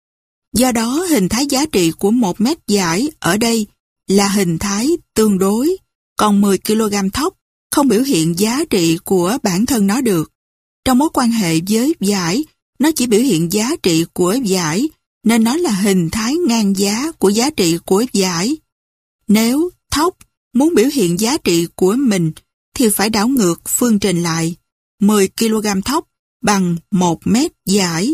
Do đó, hình thái giá trị của 1 mét vải ở đây là hình thái tương đối, còn 10 kg thóc không biểu hiện giá trị của bản thân nó được. Trong mối quan hệ với vải, nó chỉ biểu hiện giá trị của vải, nên nó là hình thái ngang giá của giá trị của vải. Nếu thóc muốn biểu hiện giá trị của mình, thì phải đảo ngược phương trình lại, 10 kg thóc bằng 1 mét vải.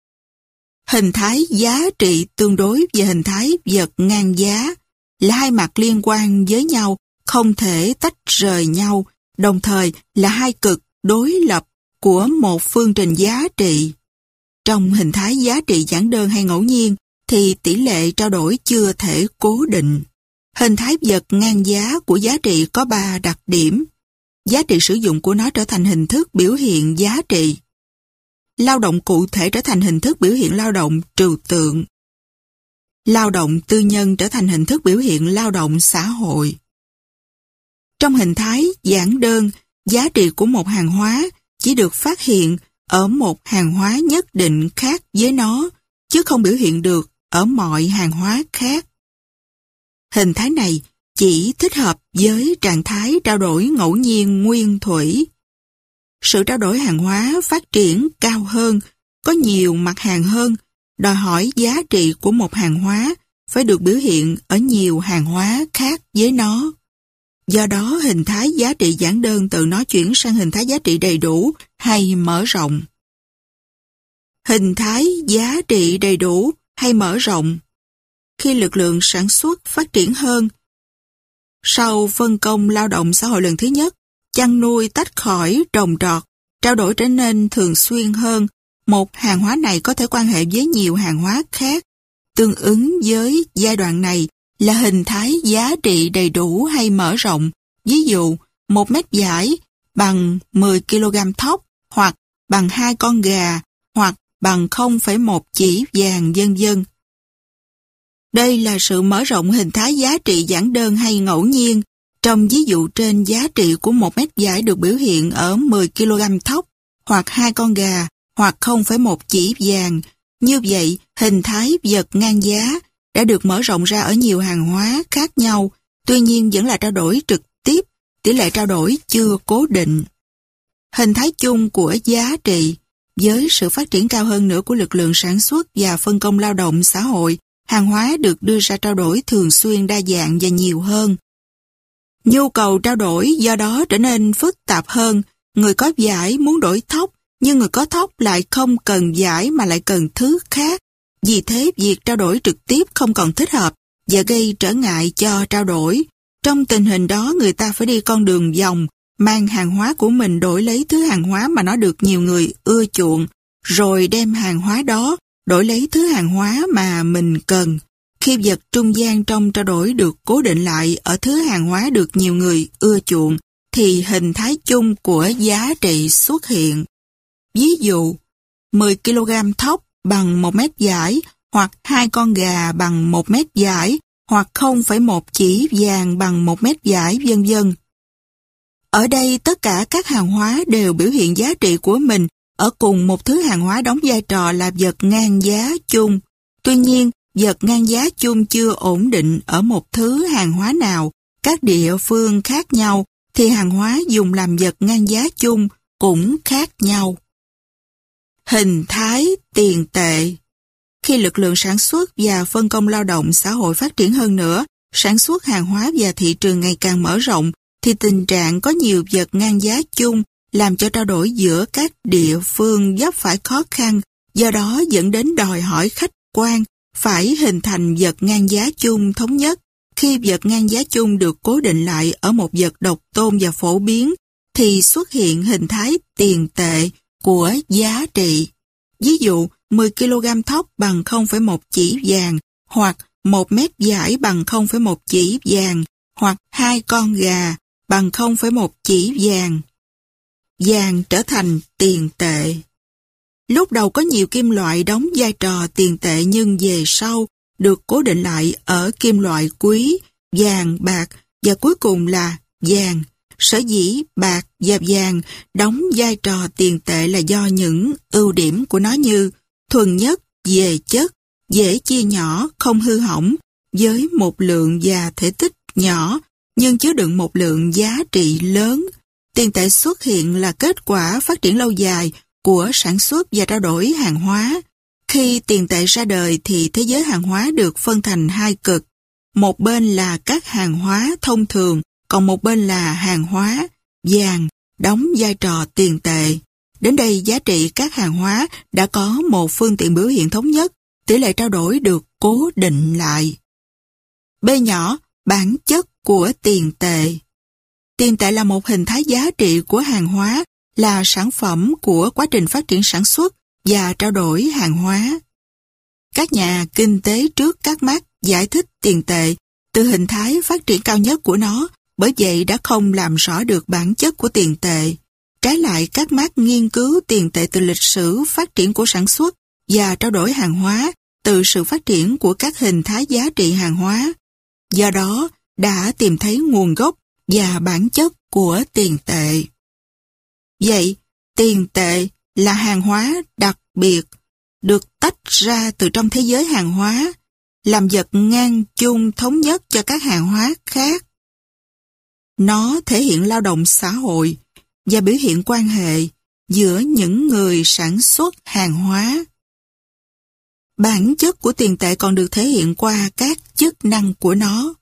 Hình thái giá trị tương đối và hình thái vật ngang giá là 2 mặt liên quan với nhau, không thể tách rời nhau, đồng thời là 2 cực đối lập của một phương trình giá trị. Trong hình thái giá trị giản đơn hay ngẫu nhiên thì tỷ lệ trao đổi chưa thể cố định. Hình thái vật ngang giá của giá trị có 3 đặc điểm. Giá trị sử dụng của nó trở thành hình thức biểu hiện giá trị. Lao động cụ thể trở thành hình thức biểu hiện lao động trừu tượng. Lao động tư nhân trở thành hình thức biểu hiện lao động xã hội. Trong hình thái giản đơn, giá trị của một hàng hóa chỉ được phát hiện ở một hàng hóa nhất định khác với nó, chứ không biểu hiện được ở mọi hàng hóa khác. Hình thái này chỉ thích hợp với trạng thái trao đổi ngẫu nhiên nguyên thủy. Sự trao đổi hàng hóa phát triển cao hơn, có nhiều mặt hàng hơn, đòi hỏi giá trị của một hàng hóa phải được biểu hiện ở nhiều hàng hóa khác với nó. Do đó, hình thái giá trị giản đơn tự nó chuyển sang hình thái giá trị đầy đủ hay mở rộng. Hình thái giá trị đầy đủ hay mở rộng. Khi lực lượng sản xuất phát triển hơn, sau phân công lao động xã hội lần thứ nhất, chăn nuôi tách khỏi trồng trọt, trao đổi trở nên thường xuyên hơn, một hàng hóa này có thể quan hệ với nhiều hàng hóa khác. Tương ứng với giai đoạn này là hình thái giá trị đầy đủ hay mở rộng. Ví dụ, 1 mét vải bằng 10 kg thóc, hoặc bằng 2 con gà, hoặc bằng 0,1 chỉ vàng, vân vân. Đây là sự mở rộng hình thái giá trị giản đơn hay ngẫu nhiên. Trong ví dụ trên, giá trị của 1 mét vải được biểu hiện ở 10 kg thóc, hoặc 2 con gà, hoặc 0,1 chỉ vàng. Như vậy, hình thái vật ngang giá đã được mở rộng ra ở nhiều hàng hóa khác nhau, tuy nhiên vẫn là trao đổi trực tiếp, tỷ lệ trao đổi chưa cố định. Hình thái chung của giá trị, với sự phát triển cao hơn nữa của lực lượng sản xuất và phân công lao động xã hội, hàng hóa được đưa ra trao đổi thường xuyên, đa dạng và nhiều hơn. Nhu cầu trao đổi do đó trở nên phức tạp hơn. Người có vải muốn đổi thóc, nhưng người có thóc lại không cần vải mà lại cần thứ khác. Vì thế, việc trao đổi trực tiếp không còn thích hợp và gây trở ngại cho trao đổi. Trong tình hình đó, người ta phải đi con đường vòng, mang hàng hóa của mình đổi lấy thứ hàng hóa mà nó được nhiều người ưa chuộng, rồi đem hàng hóa đó đổi lấy thứ hàng hóa mà mình cần. Khi vật trung gian trong trao đổi được cố định lại ở thứ hàng hóa được nhiều người ưa chuộng, thì hình thái chung của giá trị xuất hiện. Ví dụ, 10 kg thóc bằng 1 mét dải, hoặc 2 con gà bằng 1 mét dải, hoặc 0,1 chỉ vàng bằng 1 mét dải, vân vân. Ở đây tất cả các hàng hóa đều biểu hiện giá trị của mình ở cùng một thứ hàng hóa đóng vai trò là vật ngang giá chung. Tuy nhiên, vật ngang giá chung chưa ổn định ở một thứ hàng hóa nào, các địa phương khác nhau, thì hàng hóa dùng làm vật ngang giá chung cũng khác nhau. Hình thái tiền tệ. Khi lực lượng sản xuất và phân công lao động xã hội phát triển hơn nữa, sản xuất hàng hóa và thị trường ngày càng mở rộng, thì tình trạng có nhiều vật ngang giá chung làm cho trao đổi giữa các địa phương vấp phải khó khăn, do đó dẫn đến đòi hỏi khách quan phải hình thành vật ngang giá chung thống nhất. Khi vật ngang giá chung được cố định lại ở một vật độc tôn và phổ biến, thì xuất hiện hình thái tiền tệ của giá trị. Ví dụ, 10 kg thóc bằng 0,1 chỉ vàng, hoặc 1 mét dải bằng 0,1 chỉ vàng, hoặc 2 con gà bằng 0,1 chỉ vàng. Vàng trở thành tiền tệ. Lúc đầu có nhiều kim loại đóng vai trò tiền tệ, nhưng về sau được cố định lại ở kim loại quý, vàng, bạc và cuối cùng là vàng. Sở dĩ bạc và vàng đóng vai trò tiền tệ là do những ưu điểm của nó như thuần nhất về chất, dễ chia nhỏ, không hư hỏng, với một lượng và thể tích nhỏ nhưng chứa đựng một lượng giá trị lớn. Tiền tệ xuất hiện là kết quả phát triển lâu dài của sản xuất và trao đổi hàng hóa. Khi tiền tệ ra đời thì thế giới hàng hóa được phân thành hai cực. Một bên là các hàng hóa thông thường, còn một bên là hàng hóa. Vàng đóng vai trò tiền tệ. Đến đây giá trị các hàng hóa đã có một phương tiện biểu hiện thống nhất, tỷ lệ trao đổi được cố định lại. B nhỏ, bản chất của tiền tệ. Tiền tệ là một hình thái giá trị của hàng hóa, là sản phẩm của quá trình phát triển sản xuất và trao đổi hàng hóa. Các nhà kinh tế trước các Marx giải thích tiền tệ từ hình thái phát triển cao nhất của nó, bởi vậy đã không làm rõ được bản chất của tiền tệ. Trái lại, các Marx nghiên cứu tiền tệ từ lịch sử phát triển của sản xuất và trao đổi hàng hóa, từ sự phát triển của các hình thái giá trị hàng hóa. Do đó, đã tìm thấy nguồn gốc và bản chất của tiền tệ. Vậy, tiền tệ là hàng hóa đặc biệt, được tách ra từ trong thế giới hàng hóa, làm vật ngang chung thống nhất cho các hàng hóa khác. Nó thể hiện lao động xã hội và biểu hiện quan hệ giữa những người sản xuất hàng hóa. Bản chất của tiền tệ còn được thể hiện qua các chức năng của nó.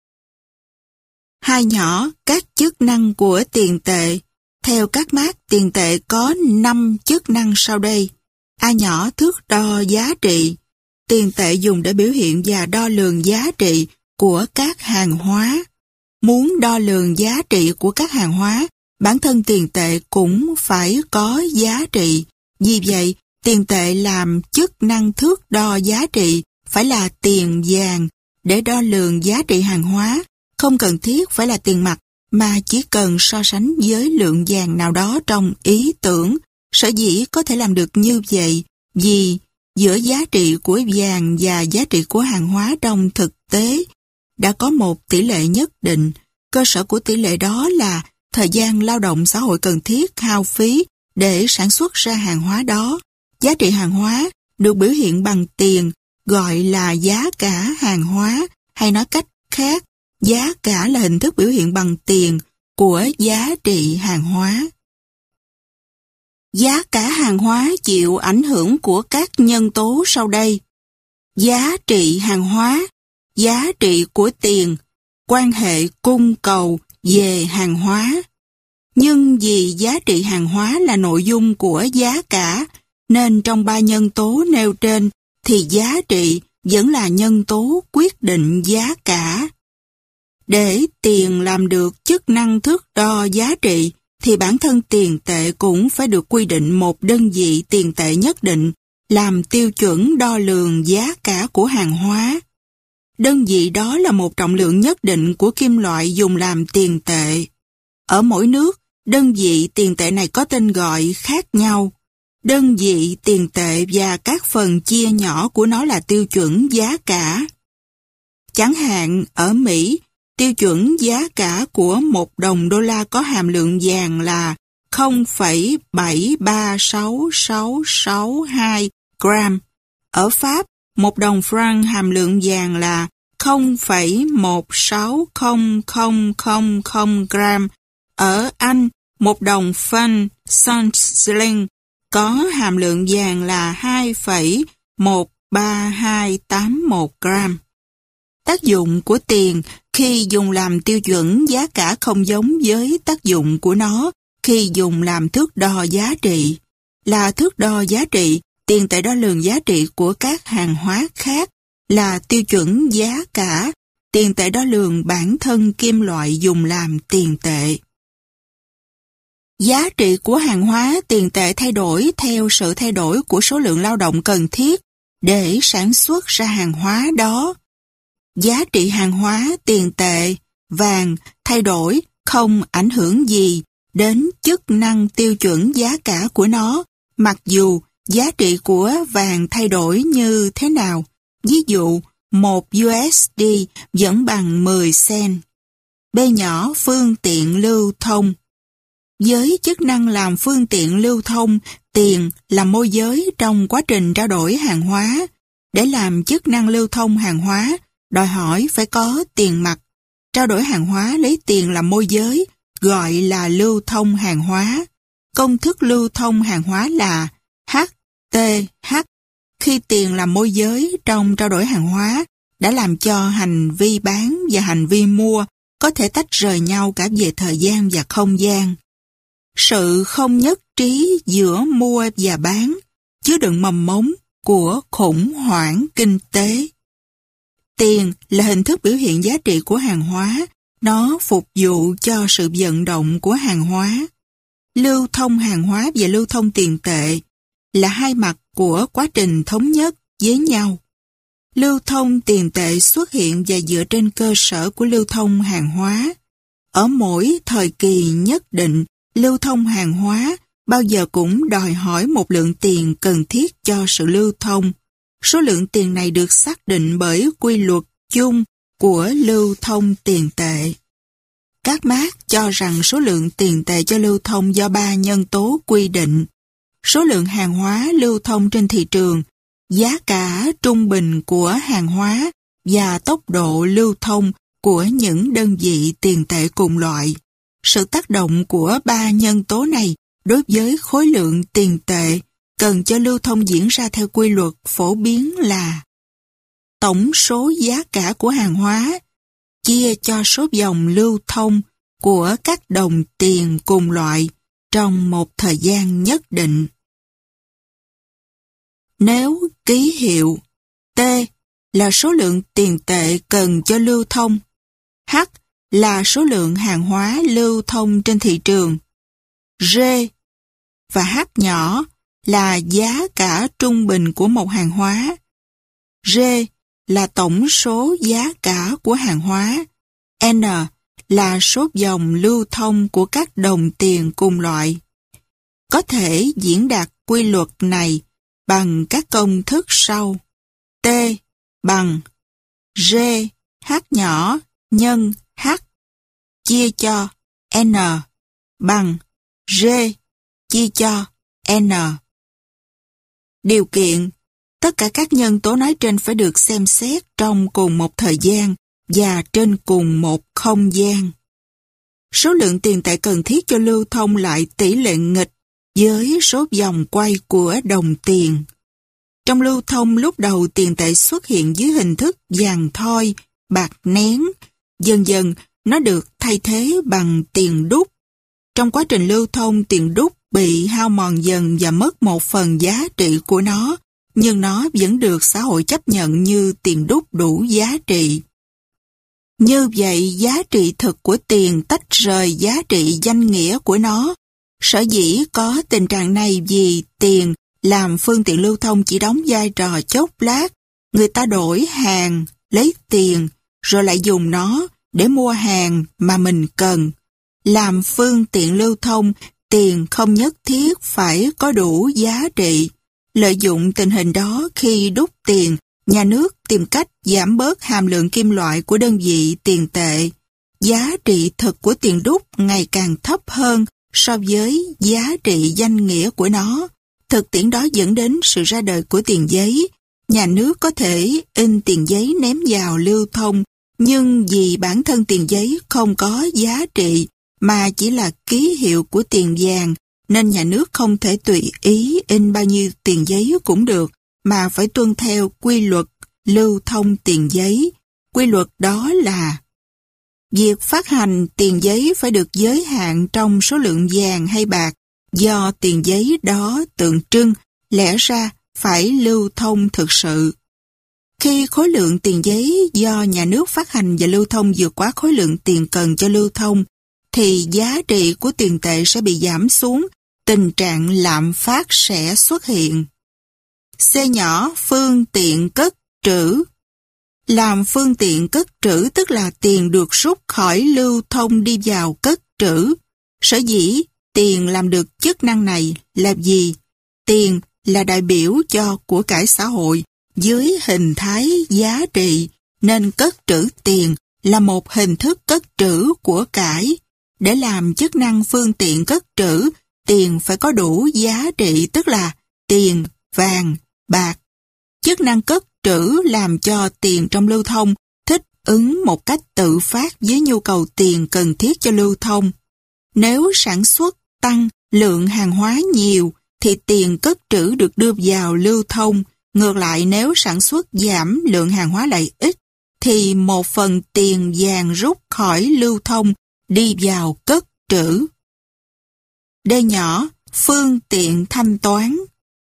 Hai nhỏ, các chức năng của tiền tệ. Theo các Marx, tiền tệ có 5 chức năng sau đây. A nhỏ, thước đo giá trị. Tiền tệ dùng để biểu hiện và đo lường giá trị của các hàng hóa. Muốn đo lường giá trị của các hàng hóa, bản thân tiền tệ cũng phải có giá trị. Vì vậy, tiền tệ làm chức năng thước đo giá trị phải là tiền vàng để đo lường giá trị hàng hóa. Không cần thiết phải là tiền mặt, mà chỉ cần so sánh với lượng vàng nào đó trong ý tưởng. Sở dĩ có thể làm được như vậy vì giữa giá trị của vàng và giá trị của hàng hóa trong thực tế đã có một tỷ lệ nhất định. Cơ sở của tỷ lệ đó là thời gian lao động xã hội cần thiết hao phí để sản xuất ra hàng hóa đó. Giá trị hàng hóa được biểu hiện bằng tiền, gọi là giá cả hàng hóa, hay nói cách khác, giá cả là hình thức biểu hiện bằng tiền của giá trị hàng hóa. Giá cả hàng hóa chịu ảnh hưởng của các nhân tố sau đây. Giá trị hàng hóa, giá trị của tiền, quan hệ cung cầu về hàng hóa. Nhưng vì giá trị hàng hóa là nội dung của giá cả, nên trong 3 nhân tố nêu trên thì giá trị vẫn là nhân tố quyết định giá cả. Để tiền làm được chức năng thước đo giá trị, thì bản thân tiền tệ cũng phải được quy định một đơn vị tiền tệ nhất định làm tiêu chuẩn đo lường giá cả của hàng hóa. Đơn vị đó là một trọng lượng nhất định của kim loại dùng làm tiền tệ. Ở mỗi nước, đơn vị tiền tệ này có tên gọi khác nhau. Đơn vị tiền tệ và các phần chia nhỏ của nó là tiêu chuẩn giá cả. Chẳng hạn, ở Mỹ, tiêu chuẩn giá cả của $1 có hàm lượng vàng là 0,73662 gram. Ở Pháp, $1 franc hàm lượng vàng là 0,16000 gram. Ở Anh, $1 franc sterling có hàm lượng vàng là 2,13281 gram. Tác dụng của tiền khi dùng làm tiêu chuẩn giá cả không giống với tác dụng của nó khi dùng làm thước đo giá trị. Là thước đo giá trị, tiền tệ đo lường giá trị của các hàng hóa khác. Là tiêu chuẩn giá cả, tiền tệ đo lường bản thân kim loại dùng làm tiền tệ. Giá trị của hàng hóa tiền tệ thay đổi theo sự thay đổi của số lượng lao động cần thiết để sản xuất ra hàng hóa đó. Giá trị hàng hóa tiền tệ, vàng thay đổi không ảnh hưởng gì đến chức năng tiêu chuẩn giá cả của nó, mặc dù giá trị của vàng thay đổi như thế nào. Ví dụ, 1 USD vẫn bằng 10 cent. B nhỏ phương tiện lưu thông. Với chức năng làm phương tiện lưu thông, tiền là môi giới trong quá trình trao đổi hàng hóa. Để làm chức năng lưu thông hàng hóa, đòi hỏi phải có tiền mặt. Trao đổi hàng hóa lấy tiền làm môi giới, gọi là lưu thông hàng hóa. Công thức lưu thông hàng hóa là HTH. Khi tiền làm môi giới trong trao đổi hàng hóa đã làm cho hành vi bán và hành vi mua có thể tách rời nhau cả về thời gian và không gian. Sự không nhất trí giữa mua và bán chứa đựng mầm mống của khủng hoảng kinh tế. Tiền là hình thức biểu hiện giá trị của hàng hóa, nó phục vụ cho sự vận động của hàng hóa. Lưu thông hàng hóa và lưu thông tiền tệ là hai mặt của quá trình thống nhất với nhau. Lưu thông tiền tệ xuất hiện và dựa trên cơ sở của lưu thông hàng hóa. Ở mỗi thời kỳ nhất định, lưu thông hàng hóa bao giờ cũng đòi hỏi một lượng tiền cần thiết cho sự lưu thông. Số lượng tiền này được xác định bởi quy luật chung của lưu thông tiền tệ. Các Marx cho rằng số lượng tiền tệ cho lưu thông do 3 nhân tố quy định: số lượng hàng hóa lưu thông trên thị trường, giá cả trung bình của hàng hóa và tốc độ lưu thông của những đơn vị tiền tệ cùng loại. Sự tác động của 3 nhân tố này đối với khối lượng tiền tệ cần cho lưu thông diễn ra theo quy luật phổ biến là tổng số giá cả của hàng hóa chia cho số vòng lưu thông của các đồng tiền cùng loại trong một thời gian nhất định. Nếu ký hiệu T là số lượng tiền tệ cần cho lưu thông, H là số lượng hàng hóa lưu thông trên thị trường, G và H nhỏ là giá cả trung bình của một hàng hóa, G là tổng số giá cả của hàng hóa, N là số vòng lưu thông của các đồng tiền cùng loại. Có thể diễn đạt quy luật này bằng các công thức sau: T bằng G H nhỏ nhân H chia cho N bằng G chia cho N. Điều kiện: tất cả các nhân tố nói trên phải được xem xét trong cùng một thời gian và trên cùng một không gian. Số lượng tiền tệ cần thiết cho lưu thông lại tỷ lệ nghịch với số vòng quay của đồng tiền. Trong lưu thông lúc đầu tiền tệ xuất hiện dưới hình thức vàng thoi, bạc nén. Dần dần nó được thay thế bằng tiền đúc. Trong quá trình lưu thông tiền đúc bị hao mòn dần và mất một phần giá trị của nó, nhưng nó vẫn được xã hội chấp nhận như tiền đúc đủ giá trị. Như vậy, giá trị thực của tiền tách rời giá trị danh nghĩa của nó. Sở dĩ có tình trạng này vì tiền làm phương tiện lưu thông chỉ đóng vai trò chốc lát. Người ta đổi hàng, lấy tiền, rồi lại dùng nó để mua hàng mà mình cần. Làm phương tiện lưu thông, tiền không nhất thiết phải có đủ giá trị. Lợi dụng tình hình đó, khi đúc tiền, nhà nước tìm cách giảm bớt hàm lượng kim loại của đơn vị tiền tệ. Giá trị thực của tiền đúc ngày càng thấp hơn so với giá trị danh nghĩa của nó. Thực tiễn đó dẫn đến sự ra đời của tiền giấy. Nhà nước có thể in tiền giấy ném vào lưu thông, nhưng vì bản thân tiền giấy không có giá trị mà chỉ là ký hiệu của tiền vàng, nên nhà nước không thể tùy ý in bao nhiêu tiền giấy cũng được, mà phải tuân theo quy luật lưu thông tiền giấy. Quy luật đó là việc phát hành tiền giấy phải được giới hạn trong số lượng vàng hay bạc do tiền giấy đó tượng trưng, lẽ ra phải lưu thông thực sự. Khi khối lượng tiền giấy do nhà nước phát hành và lưu thông vượt quá khối lượng tiền cần cho lưu thông, thì giá trị của tiền tệ sẽ bị giảm xuống, tình trạng lạm phát sẽ xuất hiện. C nhỏ, phương tiện cất trữ. Làm phương tiện cất trữ tức là tiền được rút khỏi lưu thông đi vào cất trữ. Sở dĩ tiền làm được chức năng này là gì? Tiền là đại biểu cho của cải xã hội dưới hình thái giá trị, nên cất trữ tiền là một hình thức cất trữ của cải. Để làm chức năng phương tiện cất trữ, tiền phải có đủ giá trị, tức là tiền, vàng, bạc. Chức năng cất trữ làm cho tiền trong lưu thông thích ứng một cách tự phát với nhu cầu tiền cần thiết cho lưu thông. Nếu sản xuất tăng, lượng hàng hóa nhiều, thì tiền cất trữ được đưa vào lưu thông. Ngược lại, nếu sản xuất giảm, lượng hàng hóa lại ít, thì một phần tiền vàng rút khỏi lưu thông đi vào cất trữ. D nhỏ, phương tiện thanh toán.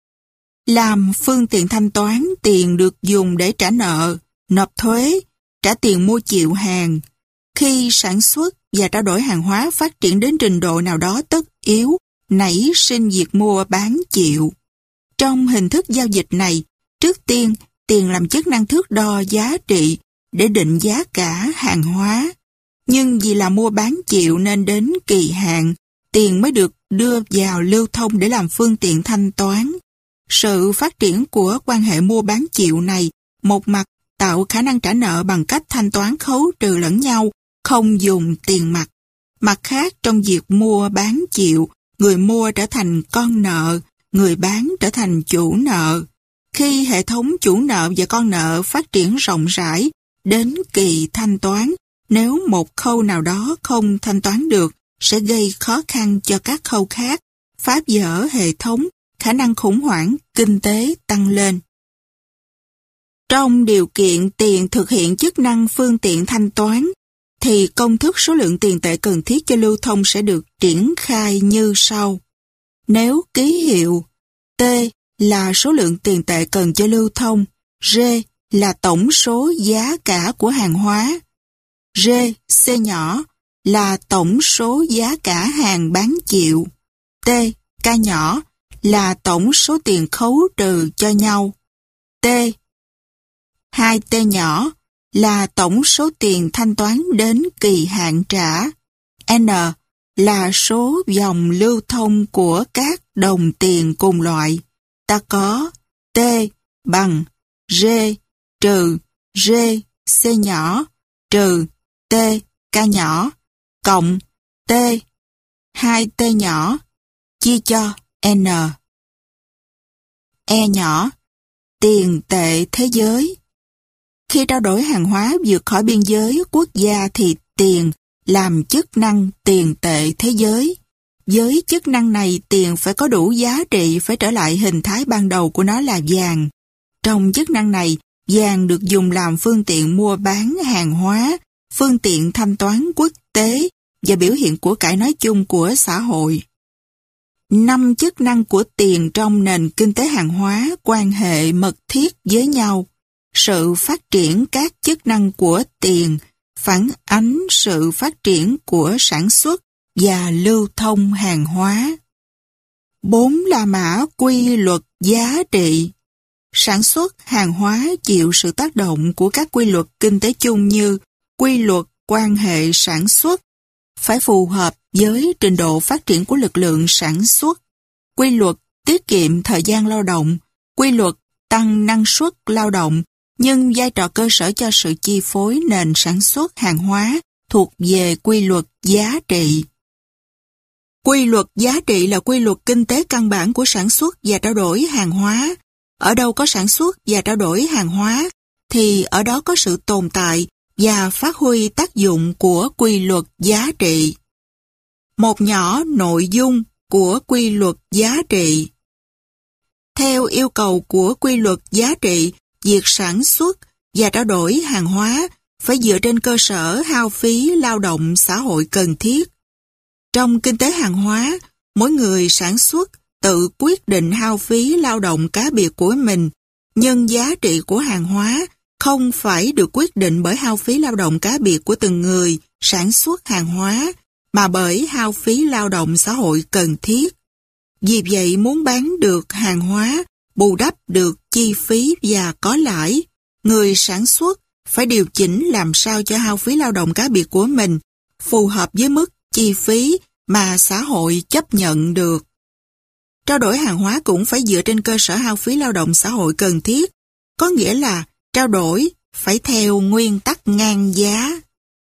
Làm phương tiện thanh toán, tiền được dùng để trả nợ, nộp thuế, trả tiền mua chịu hàng. Khi sản xuất và trao đổi hàng hóa phát triển đến trình độ nào đó tất yếu, nảy sinh việc mua bán chịu. Trong hình thức giao dịch này, trước tiên, tiền làm chức năng thước đo giá trị để định giá cả hàng hóa. Nhưng vì là mua bán chịu nên đến kỳ hạn, tiền mới được đưa vào lưu thông để làm phương tiện thanh toán. Sự phát triển của quan hệ mua bán chịu này, một mặt tạo khả năng trả nợ bằng cách thanh toán khấu trừ lẫn nhau, không dùng tiền mặt. Mặt khác, trong việc mua bán chịu, người mua trở thành con nợ, người bán trở thành chủ nợ. Khi hệ thống chủ nợ và con nợ phát triển rộng rãi, đến kỳ thanh toán, nếu một khâu nào đó không thanh toán được, sẽ gây khó khăn cho các khâu khác, phá vỡ hệ thống, khả năng khủng hoảng kinh tế tăng lên. Trong điều kiện tiền thực hiện chức năng phương tiện thanh toán, thì công thức số lượng tiền tệ cần thiết cho lưu thông sẽ được triển khai như sau. Nếu ký hiệu T là số lượng tiền tệ cần cho lưu thông, R là tổng số giá cả của hàng hóa, R, C nhỏ là tổng số giá cả hàng bán chịu, T, K nhỏ là tổng số tiền khấu trừ cho nhau, T, 2T nhỏ là tổng số tiền thanh toán đến kỳ hạn trả, N là số dòng lưu thông của các đồng tiền cùng loại. Ta có T bằng R trừ R C nhỏ trừ T K nhỏ cộng T 2T nhỏ chia cho N. E nhỏ, tiền tệ thế giới. Khi trao đổi hàng hóa vượt khỏi biên giới quốc gia thì tiền làm chức năng tiền tệ thế giới. Với chức năng này, tiền phải có đủ giá trị, phải trở lại hình thái ban đầu của nó là vàng. Trong chức năng này, vàng được dùng làm phương tiện mua bán hàng hóa, phương tiện thanh toán quốc tế và biểu hiện của cải nói chung của xã hội. 5 chức năng của tiền trong nền kinh tế hàng hóa quan hệ mật thiết với nhau. Sự phát triển các chức năng của tiền phản ánh sự phát triển của sản xuất và lưu thông hàng hóa. 4 La Mã quy luật giá trị. Sản xuất hàng hóa chịu sự tác động của các quy luật kinh tế chung như quy luật quan hệ sản xuất, phải phù hợp với trình độ phát triển của lực lượng sản xuất, quy luật tiết kiệm thời gian lao động, quy luật tăng năng suất lao động, nhưng vai trò cơ sở cho sự chi phối nền sản xuất hàng hóa thuộc về quy luật giá trị. Quy luật giá trị là quy luật kinh tế căn bản của sản xuất và trao đổi hàng hóa. Ở đâu có sản xuất và trao đổi hàng hóa, thì ở đó có sự tồn tại và phát huy tác dụng của quy luật giá trị. Một nhỏ nội dung của quy luật giá trị. Theo yêu cầu của quy luật giá trị, việc sản xuất và trao đổi hàng hóa phải dựa trên cơ sở hao phí lao động xã hội cần thiết. Trong kinh tế hàng hóa, mỗi người sản xuất tự quyết định hao phí lao động cá biệt của mình, nhưng giá trị của hàng hóa không phải được quyết định bởi hao phí lao động cá biệt của từng người sản xuất hàng hóa, mà bởi hao phí lao động xã hội cần thiết. Vì vậy, muốn bán được hàng hóa, bù đắp được chi phí và có lãi, người sản xuất phải điều chỉnh làm sao cho hao phí lao động cá biệt của mình phù hợp với mức chi phí mà xã hội chấp nhận được. Trao đổi hàng hóa cũng phải dựa trên cơ sở hao phí lao động xã hội cần thiết, có nghĩa là trao đổi phải theo nguyên tắc ngang giá.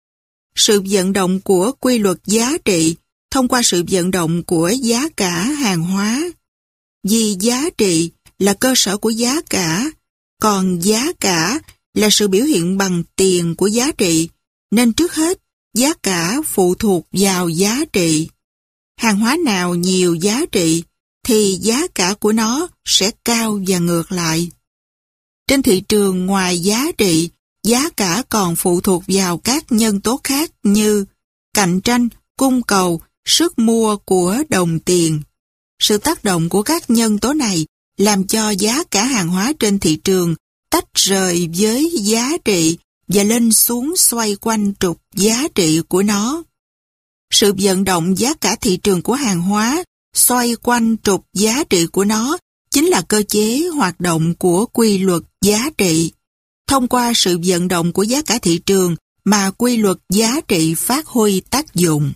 Sự vận động của quy luật giá trị thông qua sự vận động của giá cả hàng hóa. Vì giá trị là cơ sở của giá cả, còn giá cả là sự biểu hiện bằng tiền của giá trị, nên trước hết, giá cả phụ thuộc vào giá trị. Hàng hóa nào nhiều giá trị, thì giá cả của nó sẽ cao và ngược lại. Trên thị trường ngoài giá trị, giá cả còn phụ thuộc vào các nhân tố khác như cạnh tranh, cung cầu, sức mua của đồng tiền. Sự tác động của các nhân tố này làm cho giá cả hàng hóa trên thị trường tách rời với giá trị và lên xuống xoay quanh trục giá trị của nó. Sự vận động giá cả thị trường của hàng hóa xoay quanh trục giá trị của nó chính là cơ chế hoạt động của quy luật giá trị. Thông qua sự vận động của giá cả thị trường mà quy luật giá trị phát huy tác dụng.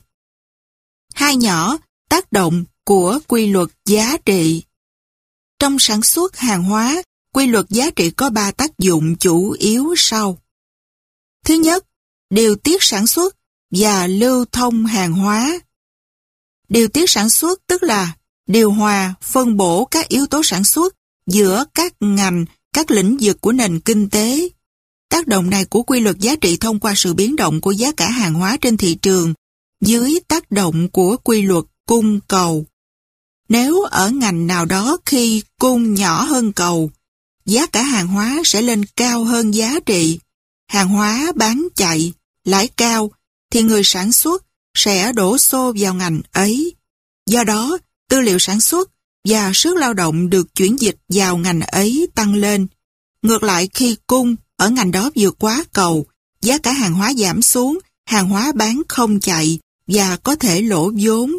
Hai nhỏ, tác động của quy luật giá trị. Trong sản xuất hàng hóa, quy luật giá trị có 3 tác dụng chủ yếu sau. Thứ nhất, điều tiết sản xuất và lưu thông hàng hóa. Điều tiết sản xuất tức là điều hòa, phân bổ các yếu tố sản xuất giữa các ngành, các lĩnh vực của nền kinh tế. Tác động này của quy luật giá trị thông qua sự biến động của giá cả hàng hóa trên thị trường dưới tác động của quy luật cung cầu. Nếu ở ngành nào đó khi cung nhỏ hơn cầu, giá cả hàng hóa sẽ lên cao hơn giá trị. Hàng hóa bán chạy, lãi cao, thì người sản xuất sẽ đổ xô vào ngành ấy. Do đó, tư liệu sản xuất và sức lao động được chuyển dịch vào ngành ấy tăng lên. Ngược lại, khi cung ở ngành đó vượt quá cầu, giá cả hàng hóa giảm xuống, hàng hóa bán không chạy và có thể lỗ vốn.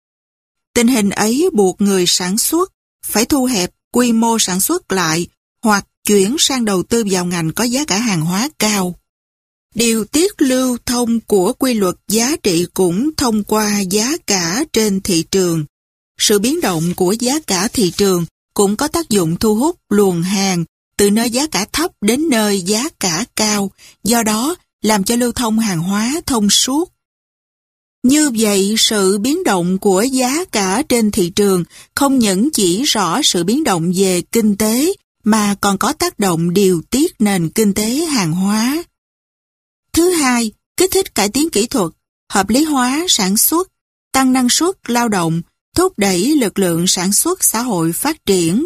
Tình hình ấy buộc người sản xuất phải thu hẹp quy mô sản xuất lại hoặc chuyển sang đầu tư vào ngành có giá cả hàng hóa cao. Điều tiết lưu thông của quy luật giá trị cũng thông qua giá cả trên thị trường. Sự biến động của giá cả thị trường cũng có tác dụng thu hút luồng hàng từ nơi giá cả thấp đến nơi giá cả cao, do đó làm cho lưu thông hàng hóa thông suốt. Như vậy, sự biến động của giá cả trên thị trường không những chỉ rõ sự biến động về kinh tế, mà còn có tác động điều tiết nền kinh tế hàng hóa. Thứ hai, kích thích cải tiến kỹ thuật, hợp lý hóa sản xuất, tăng năng suất lao động, thúc đẩy lực lượng sản xuất xã hội phát triển.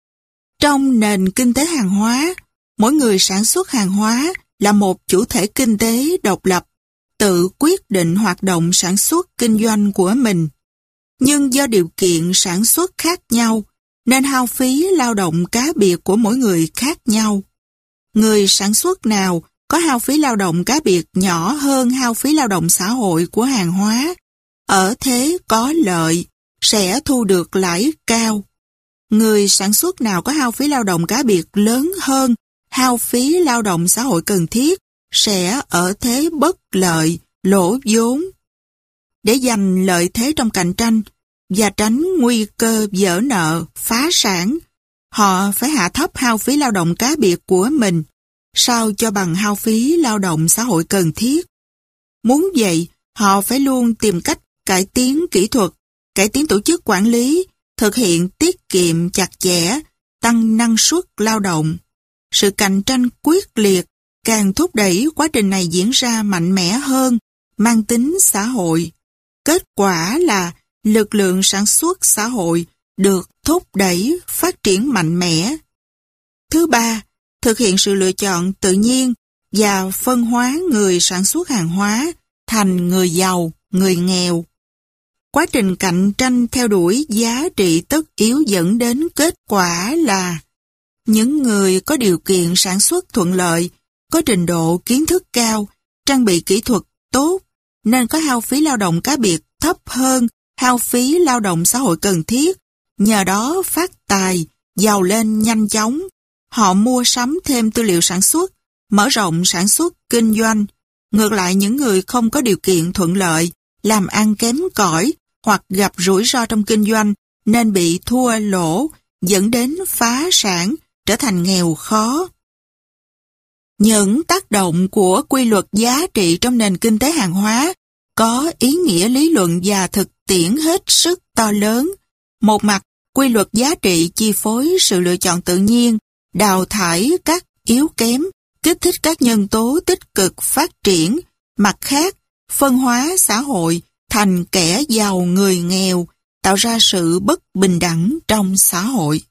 Trong nền kinh tế hàng hóa, mỗi người sản xuất hàng hóa là một chủ thể kinh tế độc lập, tự quyết định hoạt động sản xuất kinh doanh của mình. Nhưng do điều kiện sản xuất khác nhau, nên hao phí lao động cá biệt của mỗi người khác nhau. Người sản xuất nào có hao phí lao động cá biệt nhỏ hơn hao phí lao động xã hội của hàng hóa, ở thế có lợi, sẽ thu được lãi cao. Người sản xuất nào có hao phí lao động cá biệt lớn hơn hao phí lao động xã hội cần thiết sẽ ở thế bất lợi, lỗ vốn. Để giành lợi thế trong cạnh tranh và tránh nguy cơ vỡ nợ, phá sản, họ phải hạ thấp hao phí lao động cá biệt của mình, sao cho bằng hao phí lao động xã hội cần thiết. Muốn vậy, họ phải luôn tìm cách cải tiến kỹ thuật, cải tiến tổ chức quản lý, thực hiện tiết kiệm chặt chẽ, tăng năng suất lao động. Sự cạnh tranh quyết liệt càng thúc đẩy quá trình này diễn ra mạnh mẽ hơn, mang tính xã hội. Kết quả là lực lượng sản xuất xã hội được thúc đẩy phát triển mạnh mẽ. Thứ ba, thực hiện sự lựa chọn tự nhiên và phân hóa người sản xuất hàng hóa thành người giàu, người nghèo. Quá trình cạnh tranh theo đuổi giá trị tất yếu dẫn đến kết quả là những người có điều kiện sản xuất thuận lợi, có trình độ kiến thức cao, trang bị kỹ thuật tốt, nên có hao phí lao động cá biệt thấp hơn hao phí lao động xã hội cần thiết. Nhờ đó phát tài, giàu lên nhanh chóng. Họ mua sắm thêm tư liệu sản xuất, mở rộng sản xuất, kinh doanh. Ngược lại những người không có điều kiện thuận lợi, làm ăn kém cỏi hoặc gặp rủi ro trong kinh doanh nên bị thua lỗ, dẫn đến phá sản, trở thành nghèo khó. Những tác động của quy luật giá trị trong nền kinh tế hàng hóa có ý nghĩa lý luận và thực tiễn hết sức to lớn. Một mặt, quy luật giá trị chi phối sự lựa chọn tự nhiên, đào thải các yếu kém, kích thích các nhân tố tích cực phát triển. Mặt khác, phân hóa xã hội thành kẻ giàu người nghèo, tạo ra sự bất bình đẳng trong xã hội.